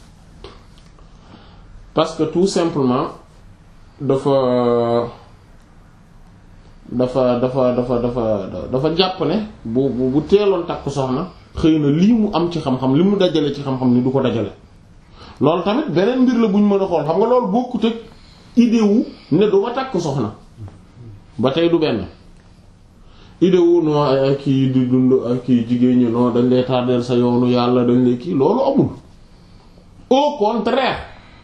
parce que tout simplement dafa dafa dafa dafa dafa dafa jàpp ne bu bu bu teeloon takk soxna xëy na lii mu am ci xam-xam li mu dajale ci xam-xam ni du ko dajale loolu tamit beneen mbir la bu ñu mën a xool xam nga loolu bokkut ak idée wu ne du ma takk soxna ba tey du benn idée wu non ay kii di dund ak kii jigéen ñi non dañ lay tardeel sa yoonu yàlla dañ lay kii loolu amul au contraire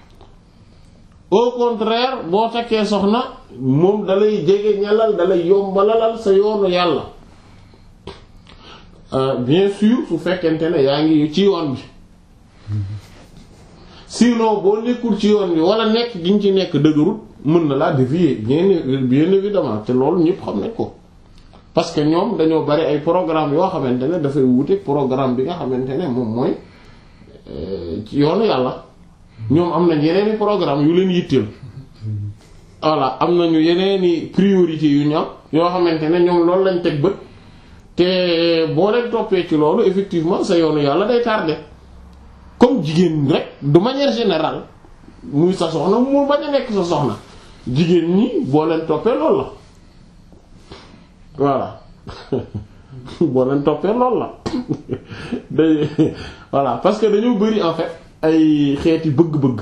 au contraire boo takkee soxna moom dalay jege ñalal dalay yombalalal sa yoonu yàlla bien sûr su fekkente ne yaa ngi ci yoon bi sinon boo nekkul ci yoon bi wala nekk gi ñu ci nekk dëgërut mën na laa dévier bien bien évidemment te loolu ñëpp xam nañ ko parce que ñoom dañoo bari ay programme yoo xamante ne dafay wute programme bi nga xamante ne moom mooy ci yoonu yàlla ñoom am nañ yeneeni programme yu leen yitteel voilà am nañu yeneeni priorité yu ñam yoo xamante ne ñoom loolu lañ teg bët te boo leen toppee ci loolu effectivement sa yoonu yàlla day tardé comme jigéen rek de manière générale muy sa soxna mu bañ a nekk sa soxna jigéen ñi boo leen toppee loolu la voilà boo leen toppee loolu la day voilà parce que dañoo bari en fait ay xeeti bëgg-bëgg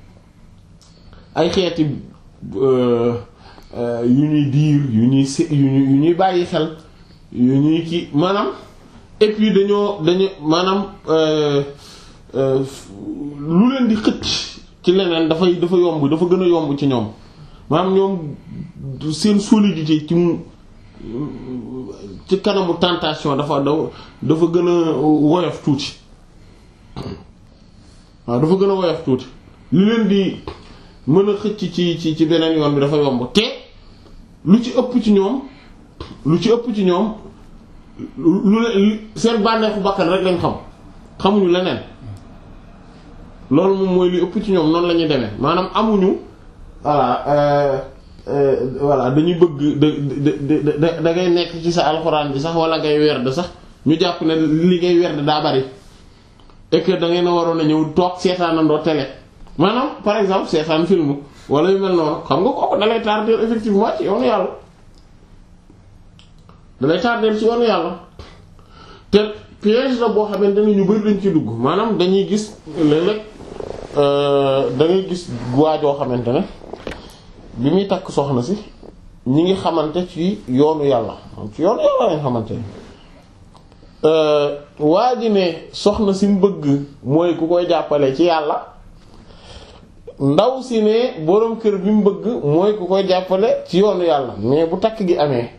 ay xeeti yu ñuy diir yu ñuy yu ñuy yu ñuy bàyyi xel yu ñuy kii maanaam et puis dañoo dañu maanaam lu leen di xëcc ci leneen dafay dafa yomb dafa gën a yomb ci ñoom maanaam ñoom seen solidité ci ci kanamu tentation dafa dafa gën a woyof tuuti waaw dafa gën a woyof tuuti li leen di mën a xëcc ci ci ci beneen yoon bi dafa yomb te lu ci ëpp ci ñoom lu ci ëpp ci ñoom lu leen seen bànneexu bakkan rek lañ xam xamuñu leneen loolu moom mooy li ëpp ci ñoom noonu la ñuy demee maanaam amuñu voilà voilà dañuy bëgg da da da ngay nekk ci sa alxuraan bi sax wala ngay werd sax ñu jàpp ne li ngay werd daa bari et que da ngay na waroon a ñëw toog seetaanandoo télé maanaam par exemple seetaan film wala yu mel noonu xam nga kooku da lay tarder effectivement ci yoonu yàlla da lay tarder ci yoonu yàlla te piège la boo xamante ne ñu bari dañ ci dugg maanaam dañuy gis léeg-léeg da ngay gis waajoo xamante ne bi muy takk soxna si ñi ngi xamante ci yoonu yàlla ci yoonu yàlla lañ xamante waa ji ne soxna si mu bëgg mooy ku koy jàppale ci yàlla ndaw si ne boroom kër bi mu bëgg mooy ku koy jàppale ci yoonu yàlla mais bu takk gi amee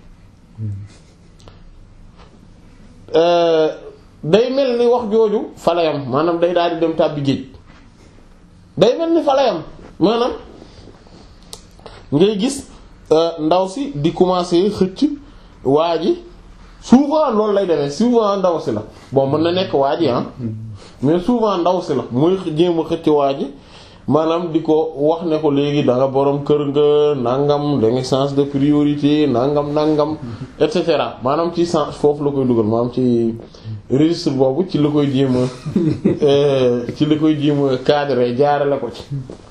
day mel ni wax jooju falayam maanaam day daal di dem tàbbi géej day mel ni falayam maanaam ngay gis ndaw si di commencer xëcc waa ji souvent loolu lay demee souvent ndaw si la bon mën na nekk waa ji ah mais souvent ndaw si la mooy jéem a xëcc waa ji maanaam di ko wax ne ko léegi da nga borom kër nga nangam da nga sens de priorité nangam nangam et cetera maanaam ci sens foofu la koy dugal maanaam ci registre boobu ci la koy jéem a ci la koy jéem a cadré jaarale ko ci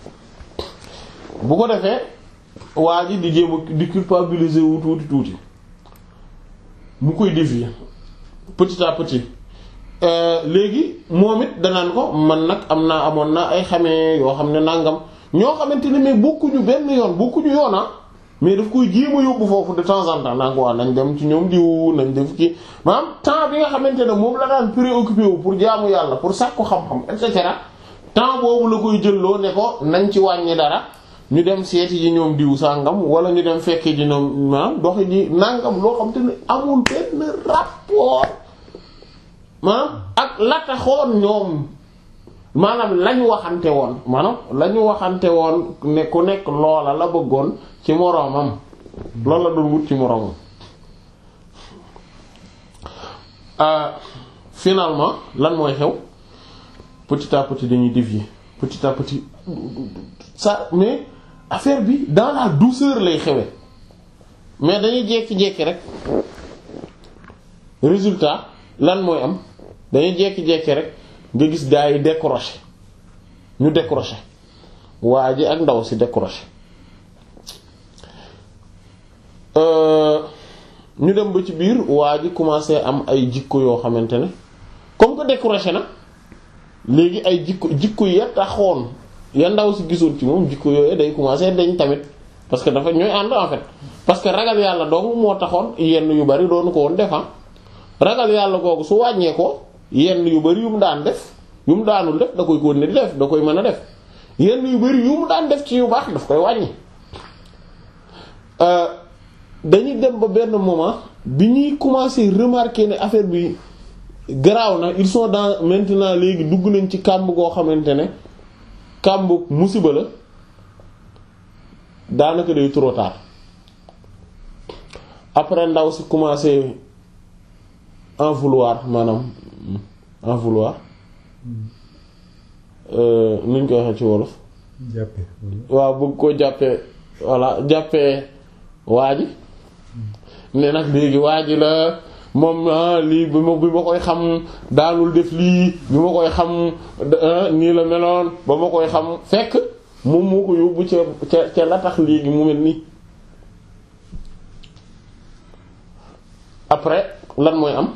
bu ko defee waa ji di jéem a di culpabiliser wu tuuti tuuti mu koy dévier petit à petit léegi moom it danaan ko man nag am naa amoon naa ay xamee yoo xam ne nangam ñoo xamante ne mais bokkuñu benn yoon bokkuñu yoona mais daf koy jéem a yóbbu foofu de temps en temps naa ko waa nañ dem ci ñoom diw nañ def ci maanaam temps bi nga xamante ne moom la daan préoccupé wu pour jaamu yàlla pour sàkku xam-xam et cetera temps boobu la koy jëlloo ne ko nañ ci wàññi dara ñu dem seeti ji ñoom diw sàngam wala ñu dem fekkee ji ñoom maanaam doxi ji nangam loo xam te ne amul benn rapport maanaam ak la taxoon ñoom maanaam lañu waxante woon maanaam lañu waxante woon ne ku nekk loola la bëggoon ci moroomam loolu la doon wut ci moroomam finalement lan mooy xew petit à petit dañuy dévier petit à petit ça mais affaire bi dans la douceur lay xewe mais dañuy jékki-jékki rek résultat lan mooy am dañuy jékki-jékki rek nga gis gaa yi décroché ñu décroché waa ji ak ndaw si décroché ñu dem ba ci biir waa ji commencé am ay jikko yoo xamante ne comme que décroché na léegi ay jikko jikko ya taxoon ya ndaw si gisoon ci moom jikko yooyu day commencé dañ tamit parce que dafa ñooy ànd en fait parce que ragal yàlla dong moo taxoon yenn yu bari doonu ko woon defan ragal yàlla googu su wàññee ko yenn yu bari yu mu daan def yu mu daanul def da koy continuer di def da koy mën a def yenn yu bari yu mu daan def ci yu baax daf koy wàññi dañuy dem ba benn moment bi ñuy commencer remarquer ne affaire bi garaaw na ils sont dans maintenant léegi dugg nañ ci kàmb goo xamante ne kàmb musiba la daanaka day trop tard après ndaw si commencer en vouloir maanaam en vouloir nuñ koy waxee ci wolof.
jàppe
waaw bëgg koo jàppee voilà jàppee waa ji ne nag léegi waa ji la moom lii bi ma bi ma koy xam daanul def lii bi ma koy xam nii la meloon ba ma koy xam fekk moom moo ko yóbbu ca ca ca la tax léegi mu mel nii après lan mooy am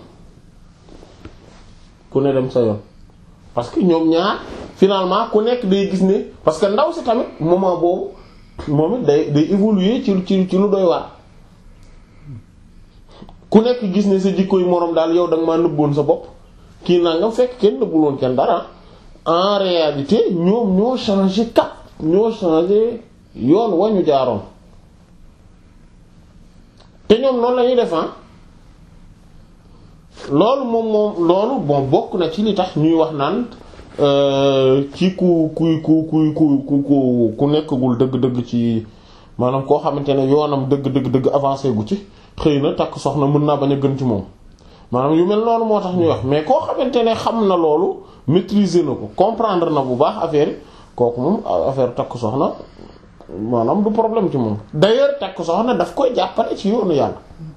ku ne dem sa yoon parce que ñoom ñaar finalement ku nekk day gis ne parce que ndaw si tamit moment boobu moom it day day évoluer ci ci ci lu doy waar ku nekk gis ne sa jikko yu moroom daal yow da nga maa nëbboon sa bopp kii nangam fekk kenn nëbbuloon kenn dara en réalité ñoom ñoo changé cap ñoo changé yoon wa ñu jaaroon te ñoom noonu la ñuy def loolu moom moom loolu bon bokk na ci li tax ñuy wax naan ci ku ku ku ku ku ku ku nekkagul dëgg-dëgg ci maanaam koo xamante ne yoonam dëgg-dëgg dëgg avancé gu ci xëy na takk soxna mën naa bañ a gën ci moom maanaam yu mel noonu moo tax ñuy wax mais koo xamante ne xam na loolu maîtriser na ko comprendre na bu baax affaire yi kooku moom affaire takk soxna maanaam du problème ci moom d'ailleurs takk soxna daf koy jàppale ci yoonu yàlla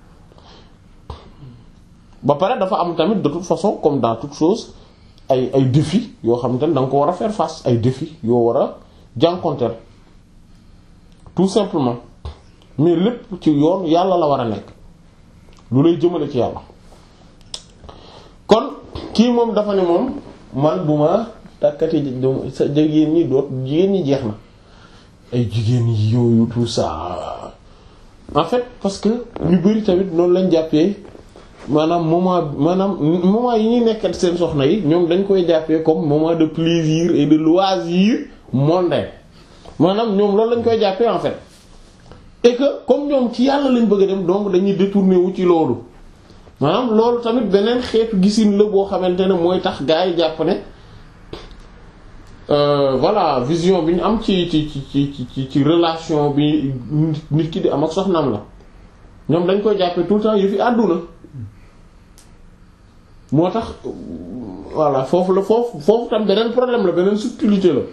ba pare dafa am tamit de toute façon comme dans toute chose ay ay défis yoo xamante ne da nga ko war a faire face ay défis yoo war a jànkonteel tout simplement mais lépp ci yoon yàlla la war a nekk lu lay jëmale ci yàlla kon kii moom dafa ne moom man bu ma takkati sa jigéen ñi doot jigéen ñi jeex na ay jigéen yi yooyu tout ça en fait parce que ñu bari tamit noonu lañ jàppee maanaam moment maanaam moment yi ñuy nekkat seen soxna yi ñoom dañ koy jàppee comme moment de plaisir et de loisir mondain maanaam ñoom loolu lañ koy jàppee en fait et que comme ñoom ci yàlla lañ bëgg a dem donc dañuy détourner wu ci loolu maanaam loolu tamit beneen xeetu gisin la boo xamante ne mooy tax gaa yi jàpp ne voilà vision bi ñu am ci ci ci ci ci ci relation bi nit ki di am ak soxnaam la ñoom dañ koy jàppee tout le temps yu fi àdduna moo tax voilà foofu la foofu foofu tam beneen problème la beneen subtilité la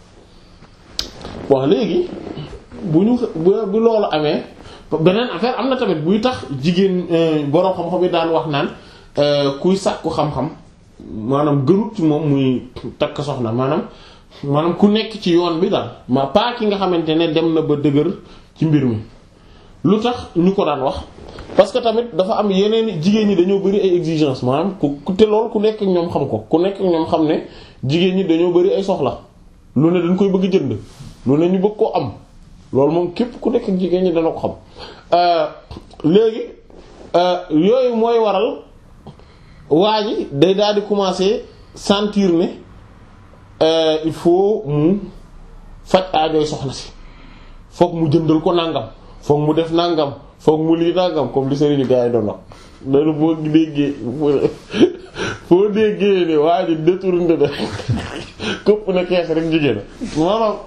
bon léegi bu ñu bu bu loolu amee beneen affaire am na tamit buy tax jigéen boroom xam-xam yi daan wax naan kuy sàkku xam-xam maanaam gënut ci moom muy takk soxna maanaam maanaam ku nekk ci yoon bi daal ma pas ki nga xamante ne dem na ba dëgër ci mbir mi lu tax ñu ko daan wax parce que tamit dafa am yeneen jigéen ñi dañoo bari ay exigences maanaam ku te loolu ku nekk ak ñoom xam ko ku nekk ak ñoom xam ne jigéen ñi dañoo bari ay soxla lu ne dañ koy bëgg jënd lu ne ñu bëgg koo am loolu moom képp ku nekk ak jigéen ñi dana ko xam léegi yooyu mooy waral waa ji day daal di commencer sentir ne il faut mu faj aajooy soxna si foog mu jëndal ko nangam foog mu def nangam foog mu lii nangam comme li sëriñu gars yi doon wax loolu boo déggee foo déggee ne waa ji détourné de këpp na kees rek jigéen maanaam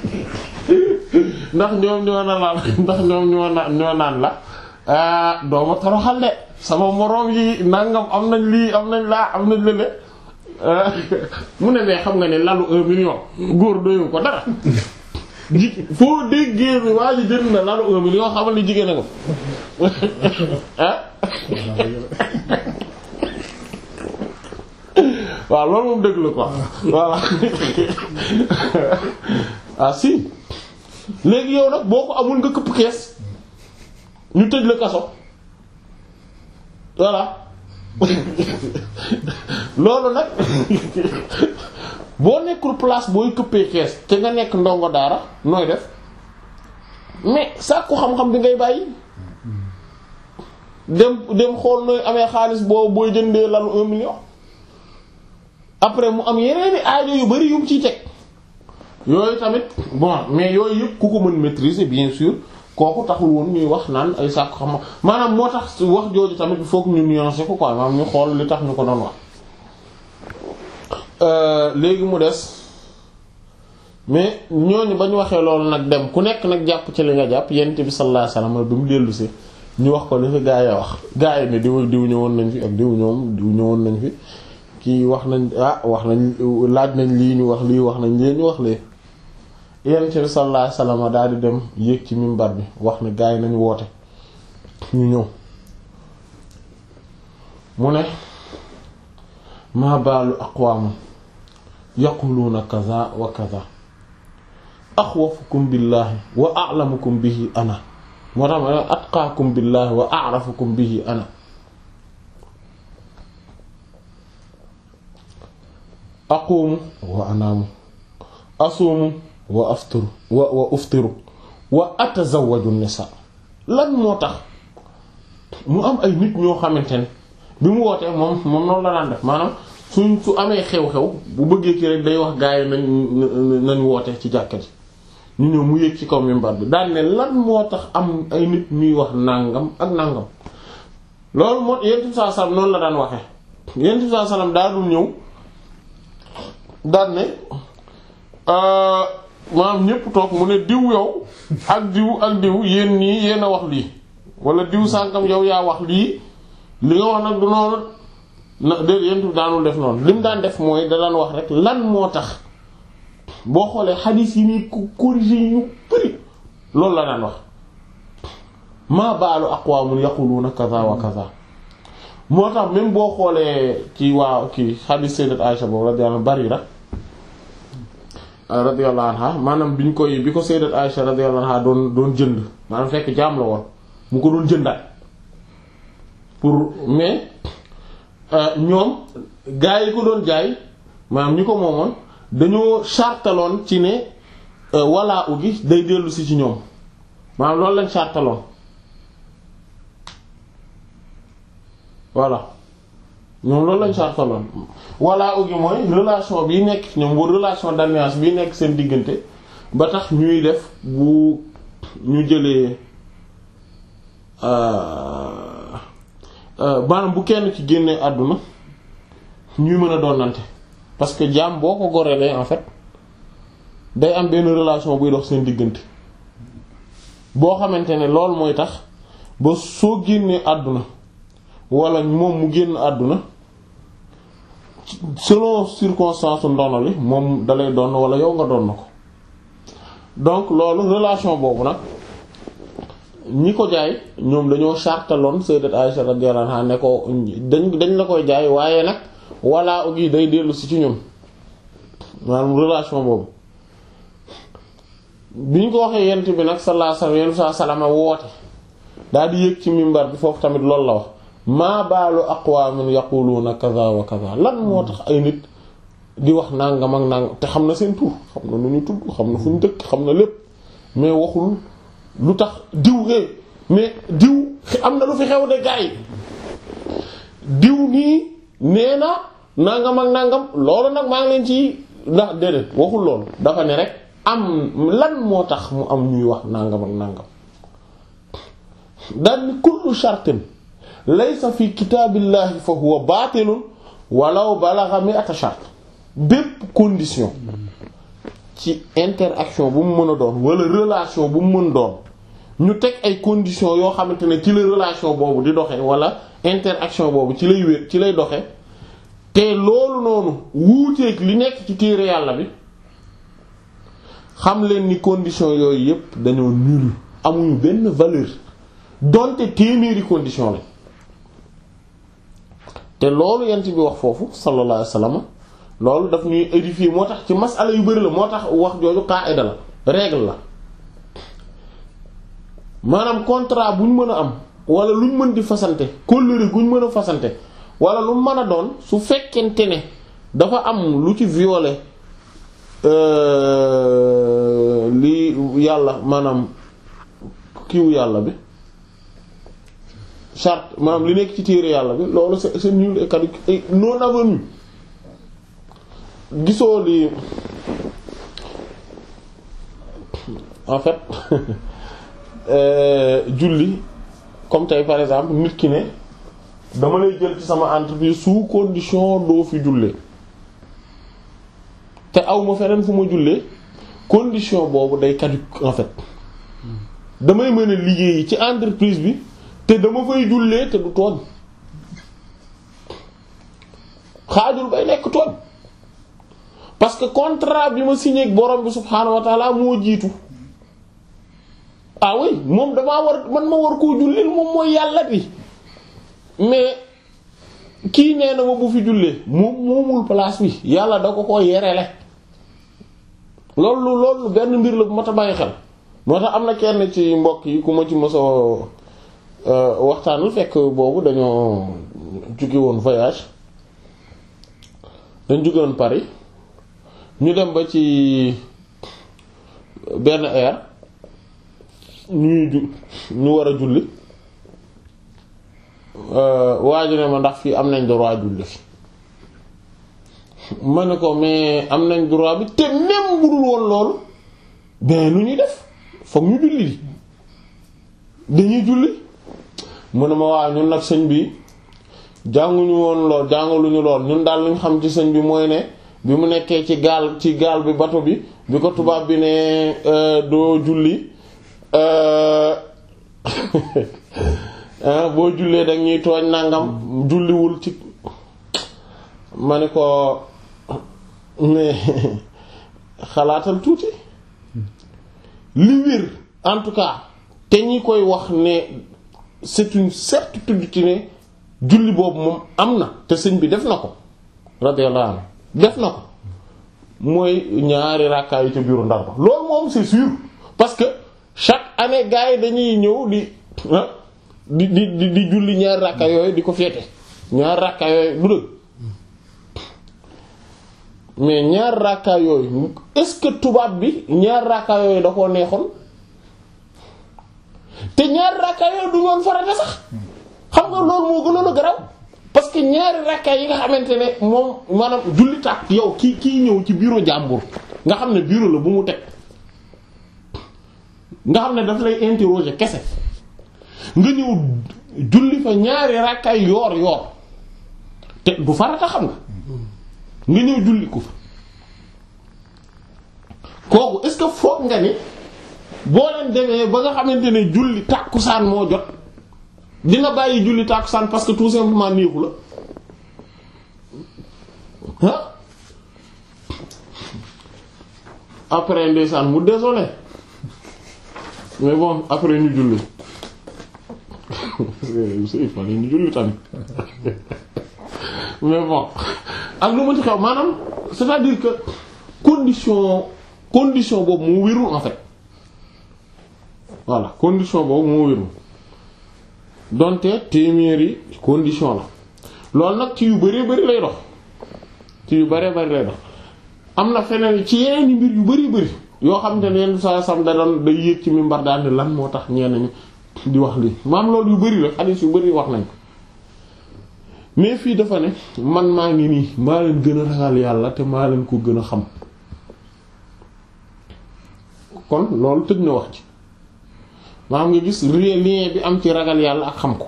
ndax ñoom ñoo naan ndax ñoom ñoo naan ñoo naan la ah dooma toroxal de sama moroom yi nangam am nañ lii am nañ laa am nañ lële mu ne mais xam nga ne lalu un million góor doyu ko dara ji foo déggee bi waa ji jënd na lalu un million xamal ni jigéen a nga ah waaw loolu moom dëgg la quoi voilà ah si léegi yow nag boo ko amul nga këpp kees ñu tëj la kaso voilà loolu nag boo nekkul place booy këppee kees te nga nekk ndongo daara nooy def mais sàkku xam-xam bi ngay bàyyi dem dem xool nooy amee xaalis boobu booy jëndee lalu un million après mu am yeneeni aajo yu bari yum ciy teg yooyu tamit bon mais yooyu yëpp ku ko mën maîtriser bien sûr kooku taxul woon ñuy wax naan ay sàkku xam maanaam moo tax wax jooju tamit il faut que ñu nuancer ko quoi maanaam ñu xool li tax ñu ko doon wax léegi mu des mais ñooñu ba ñu waxee loolu nag dem ku nekk nag jàpp ci li nga jàpp yonent bi sallallahu alayhi wasallam bi mu dellu si ñu wax ko li fi gaa yi wax gaa yi ne diw diw ñëwoon nañ fi ak diw ñoom diw ñëwoon nañ fi kii wax nañ ah wax nañ laaj nañ lii ñu wax lii wax nañ lii ñu wax lee yonent bi sallallahu alayhi wasallam daal di dem yéeg ci minbar bi wax ne gaa yi nañu woote ñu ñëw mu ne maa baalu aqwaam yaquluuna kaza wa kaza axwafukum billaahi wa a'lamukum bihi ana moo tax ma atqaakum billaahi wa a'rafukum bihi ana aqumu wa anaamu asuumu wa aftiru wa wa uftiru wa atazawwaju nisaa lan moo tax mu am ay nit ñoo xamante ne bi mu wootee moom moom noonu la daan def maanaam suñ su amee xew-xew bu bëggee ki rek day wax gaa yi nañ nañ woote ci jàkka ji ñu ñëw mu yéeg ci kaw minbar bi daan ne lan moo tax am ay nit ñuy wax nàngam ak nàngam loolu moo yonent bi sallallahu alayhi wasallam noonu la daan waxee yonent bi sallallahu alayhi wasallam daa dul ñëw daan ne maanaam ñépp toog mu ne diw yow ak diw ak diw yéen ñii yéen a wax lii wala diw sànkam yow yaa wax lii li nga wax nag du noonu na déedéet yonent bi daanul def noonu li mu daan def mooy da daan wax rek lan moo tax boo xoolee xadiis yi nii ko corrigé yu bari loolu la daan wax maa baalu aqwaamun yaquluuna kaza wa kaza moo tax même boo xoolee ci waa kii xadiis sayyidat Aisha boobu radiyallahu Barira radiyallahu anha maanaam biñ koy bi ko sayyidat Aisha radiyallahu anha doon doon jënd maanaam fekk jaam la woon mu ko doon jëndaat pour mais ñoom gaa yi ko doon jaay maanaam ñi ko moomoon dañoo chartaloon ci ne walaa u gi day dellu si ci ñoom maanaam loolu lañ chartaloon voilà ñoom loolu lañ chartaloon walaa u gi mooy relation bi nekk ci ñoom bu relation d'alliance bi nekk seen diggante ba tax ñuy def bu ñu jëlee maanaam bu kenn ci génnee àdduna ñuy mën a doonante parce que jaam boo ko gorelee en fait day am benn relation buy dox seen diggante boo xamante ne loolu mooy tax ba soo génnee àdduna wala moom mu génn àdduna selon circonstance ndono li moom dalay doon wala yow nga doon na ko donc loolu relation boobu nag ñi ko jaay ñoom dañoo chartaloon sayyidat Aisha radiyallahu anha ne ko dañ dañ la koy jaay waaye nag walla ugi day dellu si ci ñoom maanaam relation boobu bi ñu ko waxee yent bi nag sallallahu alayhi wa sallam woote daal di yéeg ci mimbar bi foofu tamit loolu la wax maa baalu aqwaamin yaquluuna kaza wa kaza lan moo tax ay nit di wax nangam ak nangam te xam na seen tur xam na nu ñu tudd xam na fu ñu dëkk xam na lépp mais waxul lu tax diw hee mais diw am na lu fi xew de gaa yi diw nii nee na nangam ak nangam loolu nag maa ngi leen ci ndax déedéet waxul loolu dafa ne rek am lan moo tax mu am ñuy wax nangam ak nangam daan ni kullu shartin laysa fi kitaabillahi fa huwa baatilun walaw balagha mi'ata shart bépp condition ci interaction bu mu mën a doon wala relation bu mu mën doon ñu teg ay conditions yoo xamante ne ci la relation boobu di doxe wala interaction boobu ci lay wér ci lay doxe te loolu noonu wuuteeg li nekk ci téere yàlla bi xam leen ni conditions yooyu yépp dañoo nul amuñu benn valeur donte téeméeri condition la te loolu yent bi wax foofu sallallahu alayhi wasallam loolu daf ñuy édifier moo tax ci masala yu bari la moo tax wax jooju qaida la règle la maanaam contrat bu ñu mën a am wala lu ñu mën di fasante kóllëre gu ñu mën a fasante wala lu mën a doon su fekkente ne dafa am lu ci violer li yàlla maanaam kiiwu yàlla bi charte maanaam li nekk ci téere yàlla bi loolu c'est c'est nul et caduc et non avenu gisoo li en fait julli comme tey par exemple nit ki ne dama lay jël ci sama entreprise sous condition doo fi jullee te aw ma feneen fu ma jullee condition boobu day caduc en fait damay mën a liggéey ci entreprise bi te dama fay jullee te du tooñ xaajul bay nekk tooñ parce que contrat bi ma signé ak borom bi subhaanahu wa ta'ala moo jiitu ah oui moom damaa war man ma war koo jullil moom mooy yàlla bi mais kii nee na ma bu fi jullee moom moomul place bi yàlla da ko ko yerele loolu loolu benn mbir la bu ma ta bàyyi xel moo tax am na kenn ci mbokk yi ku ma ci mosoo waxtaanal fekk boobu dañoo jóge woon voyage dañ jóge woon Paris ñu dem ba ci benn air ñuy ju ñu war a julli waaju ne ma ndax fii am nañ droit julli fi ma ne ko mais am nañ droit bi te même bu dul woon loolu ben nu ñuy def foog ñu julli dañuy julli mu ne ma waaw ñun nag sëñ bi jànguñu woon lool jàngaluñu lool ñun daal luñ xam ci sëñ bi mooy ne bi mu nekkee ci gaal ci gaal bi bato bi bi ko tubaab bi ne doo julli boo jullee dag ñuy tooñ nangam julliwul ci ma ne ko mais xalaatal tuuti li wér en tout cas te ñi koy wax ne c'est une certitude ci ne julli boobu moom am na te sëñ bi def na ko radiyallahu anhu def na ko mooy ñaari rakkaa yi ca biiru Ndar ba loolu moom c'est sûr parce que chaque année gars yi dañuy ñëw di di di di julli ñaari rakkaa yooyu di ko féete ñaari rakkaa yooyu du dëgg mais ñaari rakkaa yooyu est-ce que tubaab bi ñaari rakkaa yooyu da koo neexoon te ñaari rakkaa yooyu du ñoon farata sax xam nga loolu moo gënoon a garaw parce que ñaari rakkaa yi nga xamante ne moom maanaam julli tàkk yow kii kii ñëw ci bureau jàmbur nga xam ne bureau la bu mu teg nga xam ne daf lay interroger kese nga ñëw julli fa ñaari rakkaa yoor yoor te du farata xam nga nga ñëw julli ko fa kooku est-ce que foog nga ni boo leen demee ba nga xamante ne julli tàkkusaan moo jot dina bàyyi julli tàkkusaan parce que tout simplement néexu la ah après ndeysaan mu désolé mais bon après ñu julli il fallait ñu julli tamit mais bon ak lu ma ci xew maanaam c'est-à-dire que condition condition boobu moo wérul en fait voilà condition boobu moo wérul donte téeméeri condition la loolu nag ci yu bari bari lay dox ci yu bari bari lay dox am na feneen ci yeneen mbir yu bari bari yoo xam ne yenn saa sam da doon day yéeg ci mimbar daal ne lan moo tax ñenn ñi di wax lii maam loolu yu bari la xadiis yu bari wax nañ ko mais fii dafa ne man maa ngi nii maa leen gën a ragal yàlla te maa leen ko gën a xam kon loolu tëj na wax ci maanaam nga gis lien bi am ci ragal yàlla ak xam ko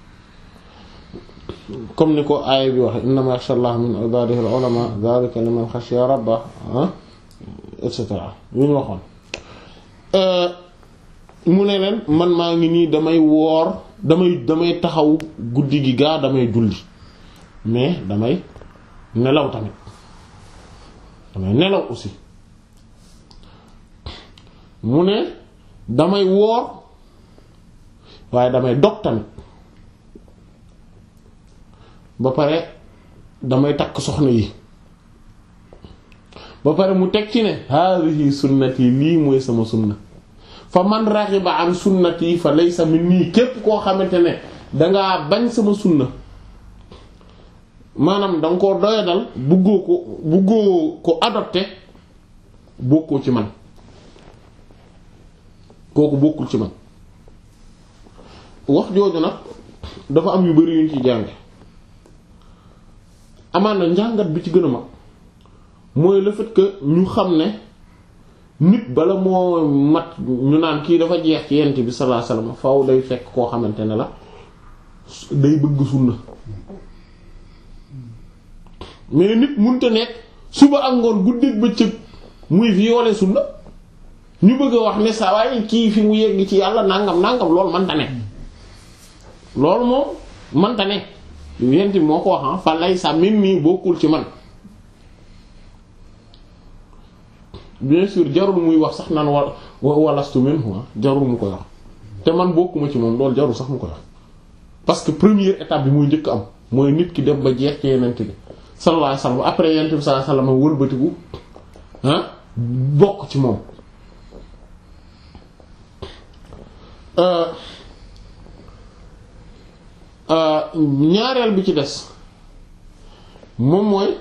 comme ni ko aaya bi waxe innama yaxsha Allah min ibadihi al-ulama dhalika liman khashiya rabba et cetera yu ñu waxoon mu ne leen man maa ngi nii damay woor damay damay taxaw guddi gi gaa damay julli mais damay nelaw tamit damay nelaw aussi mu ne damay woor waaye damay dog tamit ba pare damay takk soxna yi ba pare mu teg ci ne haadihi sunnati lii mooy sama sunna fa man raxiba an sunnati fa laysa minni képp koo xamante ne dangaa bañ sama sunna maanaam danga ko doyadal buggoo ko buggoo ko adopté bokkoo ci man kooku bokkul ci man wax jooju nag dafa am yu bari yuñ ci jànge amaan na njàngat bi ci gën a mag mooy le fait que ñu xam ne nit bala moo mat ñu naan kii dafa jeex ci yent bi sallallahu alayhi wasallam faaw day fekk koo xamante ne la day bëgg sunna mais nit mënta nekk suba ak ngoon guddeeg bëccëg muy violer sunna ñu bëgg a wax ne saa waaye kii fi mu yegg ci yàlla nangam nangam loolu mënta ne loolu moom mënta ne yent bi moo ko wax fa lay sa même nii bokkul ci man bien sûr jarul muy wax sax naan wa walastu minhu jarul mu koy wax te man bokkuma ci moom loolu jarul sax mu koy wax parce que première étape bi muy njëkk am mooy nit ki dem ba jeex ci yenent bi sallallahu alayhi wasallam après yenent bi sallallahu alayhi wasallam wëlbatiku ah bokk ci moom ñaareel bi ci des moom mooy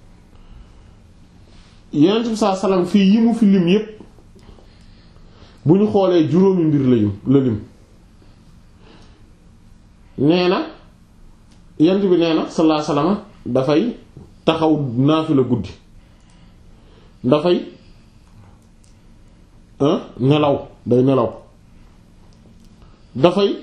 yenent bi sallallahu alayhi wasallam fii yi mu fi lim yépp bu ñu xoolee juróomi mbir la lim la lim nee na yent bi nee na sallallahu alayhi wasallam dafay taxaw naafila guddi dafay nelaw day nelaw dafay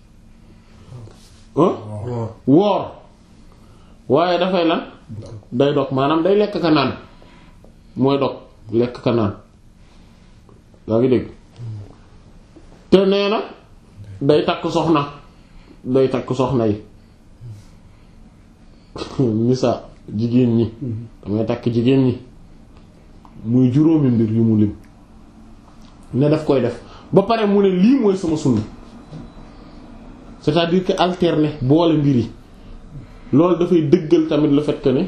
woor waaye dafay lan day dog maanaam day lekk ka naan mooy dog lekk ka naan yaa ngi dégg te nee na day takk soxna day takk soxna yi misa jigéen ñi damay takk jigéen ñi muy juróomi mbir yu mu lim ne daf koy def ba pare mu ne lii mooy sama sunna c'est-à-dire que alterner boole mbir yi loolu dafay dëggal tamit le fait que ne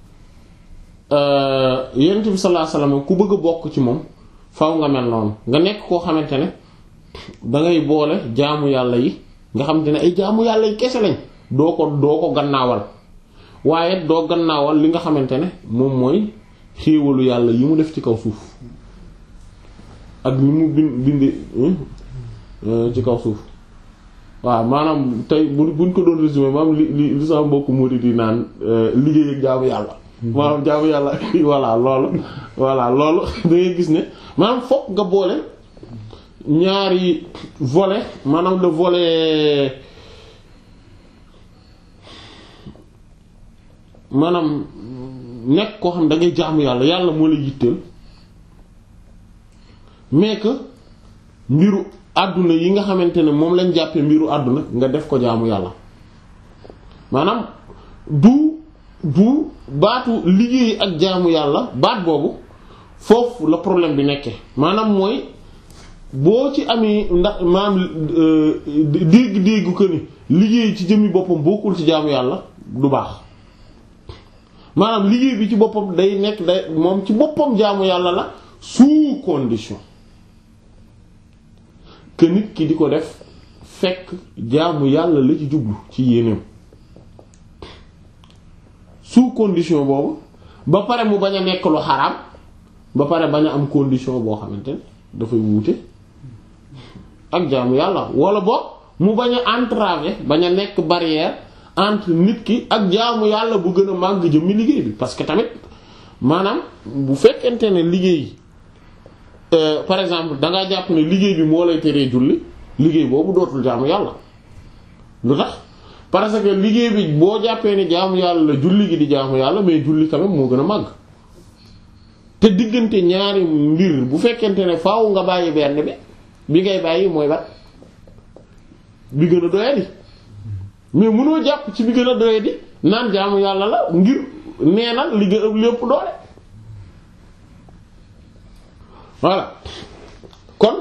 yonent bi sallallahu alayhi wasallam ku bëgg a bokk ci moom faaw nga mel noonu nga nekk koo xamante ne dangay boole jaamu yàlla yi nga xamante ne ay jaamu yàlla yi kese lañ doo ko doo ko gannaawal waaye doo gannaawal li nga xamante ne moom mooy xéewalu yàlla yi mu def ci kaw suuf ak li mu bind bind ci kaw suuf waaw maanaam tey bu buñ ko doon résumé maanaam li li li sama mbokk murid yi naan liggéey ak jaamu yàlla maanaam jaamu yàlla voilà loolu voilà loolu da ngay gis ne maanaam fokk nga boole ñaari volet maanaam le volet maanaam nekk koo xam da ngay jaamu yàlla yàlla moo la yitteel mais que mbiru àdduna yi nga xamante ne moom lañ jàppee mbiru àdduna nga def ko jaamu yàlla maanaam du du baatu liggéey ak jaamu yàlla baat boobu foofu la problème bi nekkee maanaam mooy boo ci amee ndax maanaam dégg-déggu que ni liggéey ci jëmmi boppam bokkul ci jaamu yàlla du baax maanaam liggéey bi ci boppam day nekk day moom ci boppam jaamu yàlla la sous condition que nit ki di ko def fekk jaamu yàlla la ci jublu ci yéeneem sous condition boobu ba pare mu bañ a nekk lu xaraam ba pare bañ a am condition boo xamante ne dafay wuute ak jaamu yàlla wala boog mu bañ a entraver bañ a nekk barrière entre nit ki ak jaamu yàlla bu gën a màgg jëmmi liggéey bi parce que tamit maanaam bu fekkente ne liggéey Euh, par exemple dangaa jàpp ne liggéey bi moo lay teree julli liggéey boobu dootul jaamu yàlla lu tax parce que liggéey bi boo jàppee ne jaamu yàlla la julli gi di jaamu yàlla mais julli tamit moo gën a màgg te diggante ñaari mbir bu fekkente ne faaw nga bàyyi benn bi bi ngay bàyyi mooy bat bi gën a doyadi mais mënoo jàpp ci bi gën a doyadi naan jaamu yàlla la ngir neenal li gën a lépp doole voilà kon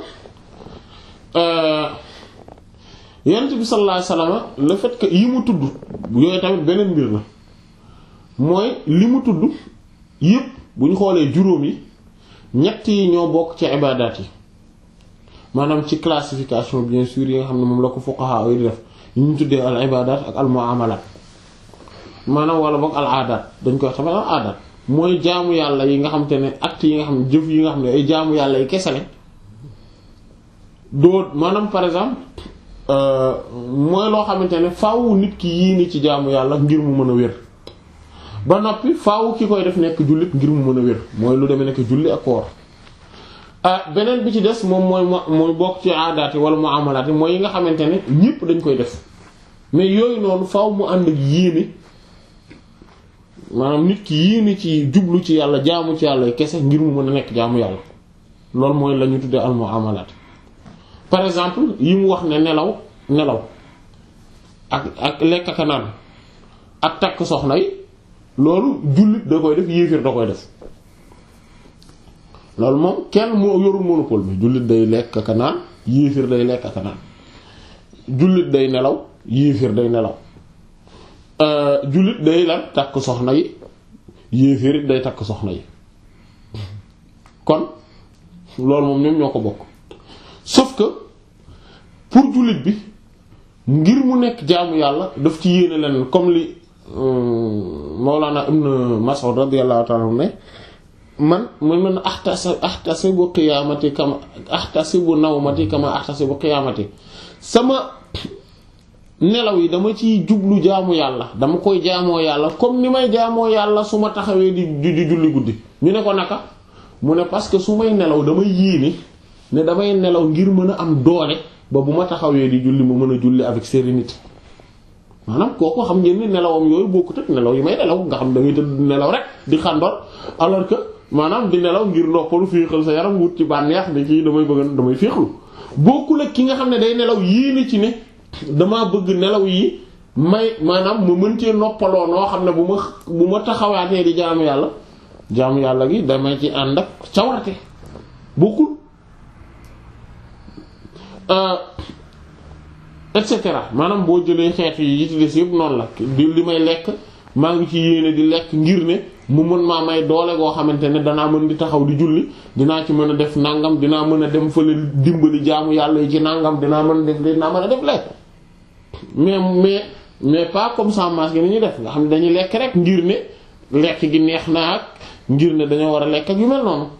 yonent bi sallallahu alayhi wasallam le fait que yi mu tudd yooyu tamit beneen mbir la mooy li mu tudd yépp bu ñu xoolee juróom yi ñett yi ñoo bokk ci ibaadaat yi maanaam ci classification bien sûr yi nga xam ne moom la ko fuqaha yi di def yi ñu tuddee al ibaadaat ak al muamalat maanaam wala boog al aadaat dañ koy wax tamit al aadaat mooy jaamu yàlla yi nga xam te ne actes yi nga xam ne jëf yi nga xam ne ay jaamu yàlla yi kese lañ doo maanaam par exemple mooy loo xamante ne faaw nit ki yéene ci jaamu yàlla ngir mu mën a wér ba noppi faaw ki koy def nekk jullit ngir mu mën a wér mooy lu demee nekk julli ak koor ah beneen bi ci des moom mooy mooy bokk ci aadaat yi wala muamalaat yi mooy yi nga xamante ne ñépp dañ koy def mais yooyu noonu faaw mu ànd ak yéene maanaam nit ki yéene ci jublu ci yàlla jaamu ci yàlla kese ngir mu mën a nekk jaamu yàlla loolu mooy la ñu tuddee al muamalaat par exemple yi mu wax ne nelaw nelaw ak ak lekk ak naan ak takk soxna yi loolu jullit da koy def yéefir da koy def loolu moom kenn moo yorul monopole bi jullit day lekk ak naan yéefir day lekk ak naan jullit day nelaw yéefir day nelaw jullit day lan takk soxna yi yéefir it day takk soxna yi kon loolu moom ñoom ñoo ko bokk sauf que pour jullit bi ngir mu nekk jaamu yàlla daf ci yéene leen comme li Mawlana Ibn Mas'ud radiyallahu ta'ala anhu ne man man man ahtasibu ahtasibu qiyaamati kama ahtasibu nawmati kama ahtasibu qiyaamati sama nelaw yi dama ciy jublu jaamu yàlla dama koy jaamoo yàlla comme ni may jaamoo yàlla su ma taxawee di di julli guddi ñu ne ko naka mu ne parce que su may nelaw damay yéene ne damay nelaw ngir mën a am doole ba bu ma taxawee di julli ma mën a julli avec sérénité maanaam kooku xam ngeen ni nelawam yooyu bokkut ak nelaw yi may nelaw nga xam da ngay tëdd nelaw rek di xàndoor alors que maanaam di nelaw ngir noppalu féexal sa yaram wut ci bànneex ne kii damay bëgg damay féexlu bokkul ak ki nga xam ne day nelaw yéene ci ne damaa bëgg nelaw yi may maanaam ma mën cee noppaloo noo xam ne bu ma bu ma taxawaatee di jaamu yàlla jaamu yàlla gi damay ci ànd ak cawarte bokkul et cetera maanaam boo jëlee xeet yi ci des yëpp noonu la di li may lekk maa ngi ci yéene di lekk ngir ne mu mën maa may doole goo xamante ne danaa mën di taxaw di julli dinaa ci mën a def nangam dinaa mën a dem fële dimbali jaamu yàlla yi ci nangam dinaa mën a def dinaa mën a def lekk mais mais mais pas comme ça mas gi ni ñuy def nga xam ne dañuy lekk rek ngir ne lekk gi neex na ak ngir ne dañoo war a lekk ak yu mel noonu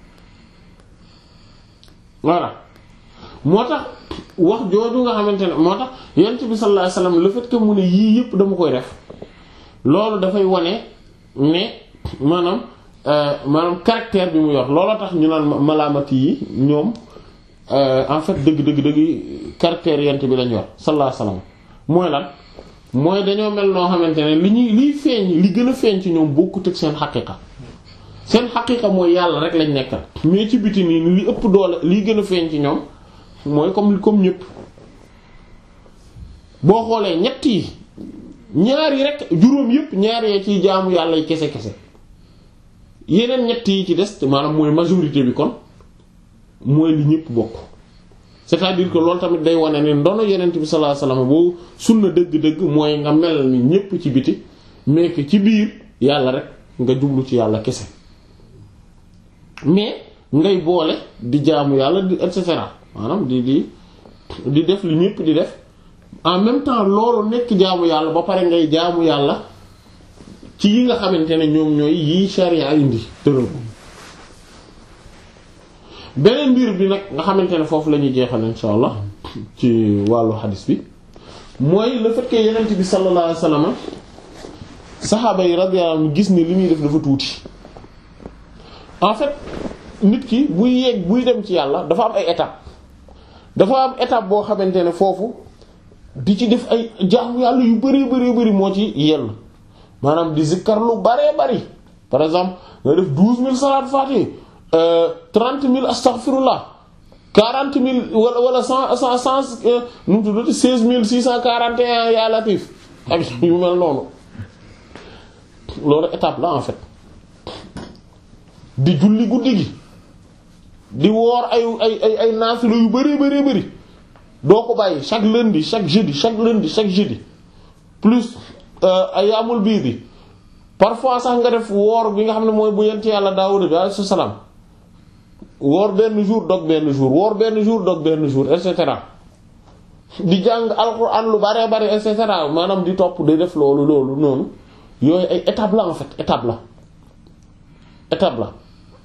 voilà moo tax wax jooju nga xamante ne moo tax yonent bi sallallahu alayhi wasallam le fait que mu ne yii yëpp dama koy def loolu dafay wane ne maanaam maanaam caractère bi mu yor looloo tax ñu naan malaamati yi ñoom en fait dëgg dëgg dëgg caractère yonent bi lañ yor sallallahu alayhi wasallam mooy lan mooy dañoo mel noo xamante ne li ñuy liy feeñ li gën a feeñ ci ñoom bokkut ak seen xaqiqa seen xaqiqa mooy yàlla rek lañ nekkal mais ci biti nii li ëpp doole liy gën a feeñ ci ñoom mooy comme comme ñëpp boo xoolee ñett yi ñaar yi rek juróom yëpp ñaar yee ciy jaamu yàlla yi kese kese yeneen ñett yi ci des maanaam mooy majorité bi kon mooy li ñëpp bokk c'est-à-dire que loolu tamit day wane ne ndono yenent bi sallallahu alayhi wasallam boo sunna dëgg-dëgg mooy nga mel ni ñëpp ci biti mais que ci biir yàlla rek nga jublu ci yàlla kese mais ngay boole di jaamu yàlla di et cetera maanaam di di di def li ñëpp di def en même temps loolu nekk jaamu yàlla ba pare ngay jaamu yàlla ci yi nga xamante ne ñoom ñooy yi sharia indi tëral ko beneen mbir bi nag nga xamante ne foofu la ñuy jeexal insha allah ci wàllu xadis bi mooy le fait que yenent bi sallallahu alayhi wasallam saxaaba yi radiyallahu anhum gis ni li muy def dafa tuuti en fait nit ki buy yegg buy dem ci yàlla dafa am ay étapes dafa am étape boo xamante ne foofu di ci def ay jaamu yàlla yu bari bari bari moo ci yell maanaam di zikkar lu baree bari par exemple nga def douze mille salaat fatih trente mille astaghfirullah quarante mille wala wala cent cent cent nu mu tuddati seize mille six cent quarante et un ya latif ak yu mel noonu loolu étape la en fait di julli guddi gi di woor ay ay ay ay naafila yu bari bari bari doo ko bàyyi chaque lundi chaque jeudi chaque lundi chaque jeudi plus ayaamul biir bi parfois sax nga def woor bi nga xam ne mooy bu yent yàlla Daawuda bi alayhi salaam woor benn jour dog benn jour woor benn jour dog benn jour et cetera di jàng alxuraan lu bare bare et cetera maanaam di topp di def loolu loolu noonu yooyu ay étape la en fait étape la étape la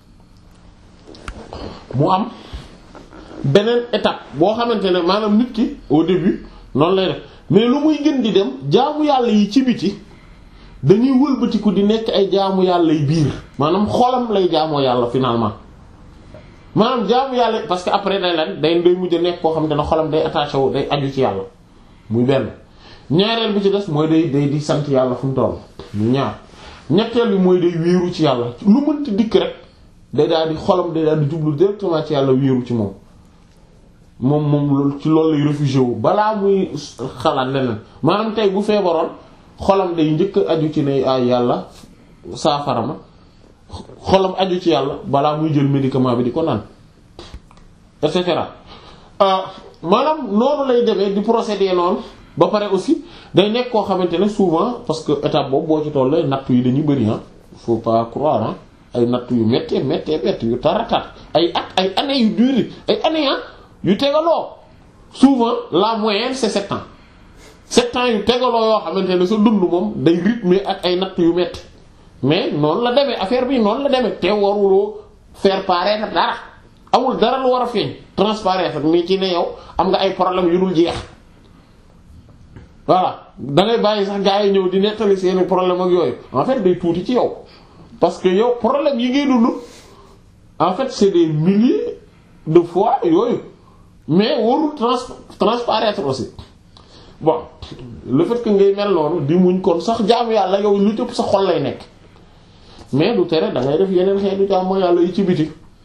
mu am beneen étape boo xamante ne maanaam nit ki au début noonu lay def mais lu muy gën di dem jaamu yàlla yi ci biti dañuy wëlbatiku di nekk ay jaamu yàlla yi biir maanaam xolam lay jaamoo yàlla finalement maanaam jaamu yàlla parce que après day lan day day mujj a nekk koo xamante ne xolam day attaché wu day aju ci yàlla muy benn ñaareel bi ci des mooy day day di sant yàlla fu mu toll mu ñaar ñetteel bi mooy day wéeru ci yàlla lu mënti dikk rek day daal di xolam day daal di jublu directement ci yàlla wéeru ci moom moom moom loolu ci loolu lay réfugié wu balaa muy xalaat leneen maanaam tey bu feebaroon xolam day njëkk aju ci ne ay yàlla saafara ma xolam aju ci yàlla balaa muy jël médicament bi di ko naan et cetera maanaam noonu lay demee di procéder noonu ba pare aussi day nekk koo xamante ne souvent parce que étape boobu boo ci tollee nattu yi dañuy bëri ah faut pas croire ah ay nattu yu méttee méttee méttee yu taratat ay at ay années yu duré ay années ah yu tegaloo souvent la moyenne c'est sept ans sept ans yu tegaloo yoo xamante ne sa dund moom day rythmé ak ay natt yu métti mais noonu la demee affaire bi noonu la demee te waruloo faire paraître dara amul dara lu war a feeñ transparaître ni ci ne yow am nga ay problème yu dul jeex voilà da ngay bàyyi sax gaa yi ñëw di nettali seeni problème ak yooyu en fait day tuuti ci yow parce que yow problème yi ngay dund en fait c'est des milliers de fois yooyu mais warul trans transparaître aussi bon le fait que ngay mel noonu di muñ kon sax jaamu yàlla yow lu tëpp sa xol lay nekk mais du tere da ngay def yeneen xeetu jaamu yàlla yi ci biti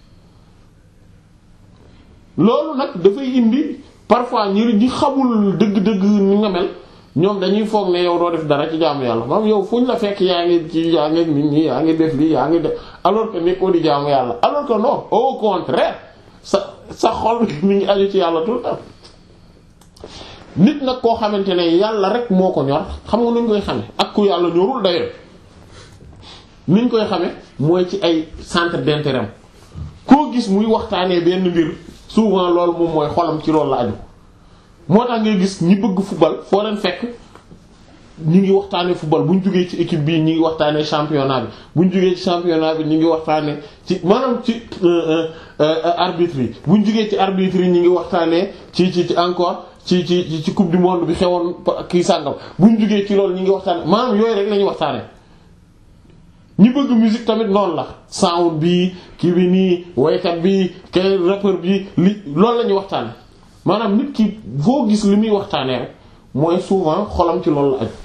loolu nag dafay indi parfois ñi ñi xamul dëgg-dëgg ni nga mel ñoom dañuy foog ne yow doo def dara ci jaamu yàlla maanaam yow fuñ la fekk yaa ngi ci yaa ngi nit ñi yaa ngi def lii yaa ngi def alors que nekkoo di jaamu yàlla alors que non au contraire sa sa xol mi ngi aju ci yàlla tout le temps nit nag koo xamante ne yàlla rek moo ko ñor xam nga nuñ koy xame ak ku yàlla ñorul d'ailleurs niñ koy xame mooy ci ay centre d'intérêt koo gis muy waxtaanee benn mbir souvent loolu moom mooy xolam ci loolu la aju moo tax ngay gis ñi bëgg football foo leen fekk ñi ngi waxtaanee football bu ñu jógee ci équipe bii ñi ngi waxtaanee championnat bi bu ñu jógee ci championnat bi ñi ngi waxtaanee ci maanaam ci arbitre yi bu ñu jógee ci arbitre yi ñi ngi waxtaanee ci ci ci encore ci ci ci coupe du monde bi xewoon kii sàngam bu ñu jógee ci loolu ñi ngi waxtaanee maanaam yooyu rek la ñuy waxtaanee. ñi bëgg musique tamit noonu la sound bi kii bi nii waykat bi kay rappeur bi li loolu la ñuy waxtaane maanaam nit ki foo gis li muy waxtaanee rek mooy souvent xolam ci loolu la aju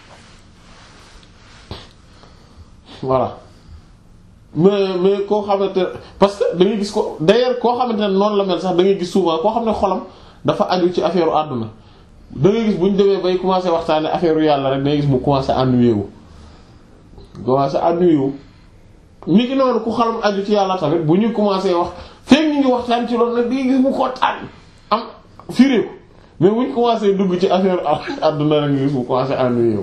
voilà mais mais koo xamante parce que da ngay gis ko d'ailleurs koo xamante ne noonu la mel sax da ngay gis souvent koo xam ne xolam dafa aju ci affaire u àdduna da ngay gis bu ñu demee bay commencer waxtaane affaire u yàlla rek da ngay gis mu commencer ennuyer wu commencé ànduwi wu ni ki noonu ku xalam aju ci yàlla tamit bu ñu commencé wax fekk ñu ngi waxtaan ci loolu nag di gis mu kontaan am firéeku mais bu ñu commencé dugg ci affaire àdduna rek gis mu commencé ànduwi wu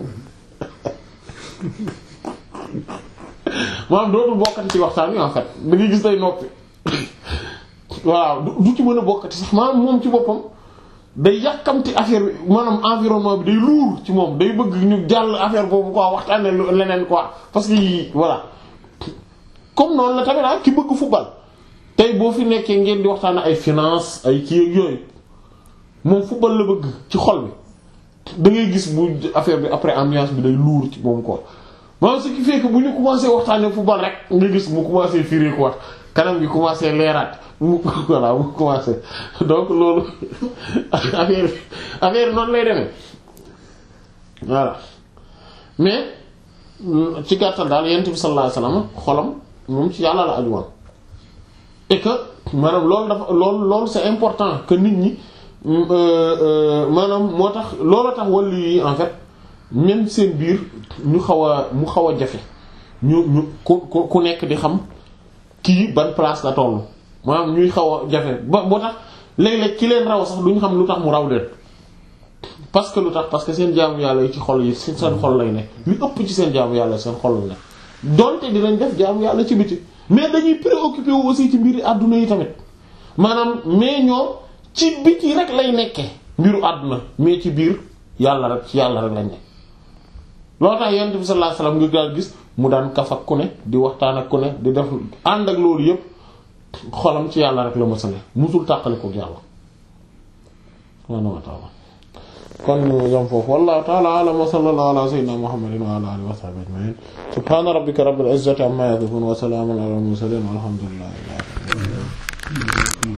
maanaam dootul bokkati ci waxtaan yi en fait da ngay gis day noppi waaw du ci mën a bokkati sax maanaam moom ci boppam day yàkkamti affaire bi maanaam environnement bi day luur ci moom day bëgg ñu jàll affaire boobu quoi waxtaanee leneen quoi parce que yii voilà comme noonu la tamit ah ki bëgg football tey boo fi nekkee ngeen di waxtaanee ay finance ay kii ak yooyu moom football la bëgg ci xol bi da ngay gis bu affaire bi après ambiance bi day luur ci moom quoi maanaam ce qui fait que bu ñu commencé waxtaanee football rek nga gis mu commencé firé quoi kanam bi commencé leeraat. mu voilà mu commencé donc loolu affaire affaire noonu lay demee voilà mais ci gàttal daal yonent bi sallallahu alayhi wasallam xolam moom ci yàlla la aju woon et que maanaam loolu dafa loolu loolu c'est important que nit ñi maanaam moo tax loolu tax wàllu yi en fait même seen biir ñu xaw a mu xaw a jafe ñu ñu ku ku nekk di xam kii ban place la tollu. maanaam ñuy xaw a jafe ba boo tax léeg-léeg ki leen raw sax duñ xam lu tax mu raw leen parce que lu tax parce que seen jaamu yàlla yi ci xol yi seen xol lay nekk lu ëpp ci seen jaamu yàlla seen xol lay nekk donte dinañ def jaamu yàlla ci biti mais dañuy préoccupé wu aussi ci mbiri àdduna yi tamit maanaam mais ñoom ci biti rek lay nekkee mbiru àdduna mais ci biir yàlla rek ci yàlla rek lañ nekk loolu tax yonent bi sallallahu alayhi wasallam nga daal gis mu daan kaf ak ku ne di waxtaan ak ku ne di def ànd ak loolu yépp xolam ci yàlla rek la ma sane musul tàqale ko yàlla subhaanahu wa ta'ala kon ñu yam foofu wallahu ta'ala a'lam wa sallallahu ala sayyidina muhammadin wa ala alihi wa sahbihi ajma'in subhana rabbika rabbil izzati amma yasifun wa salamun ala al mursalin walhamdulillahi rabbil alamin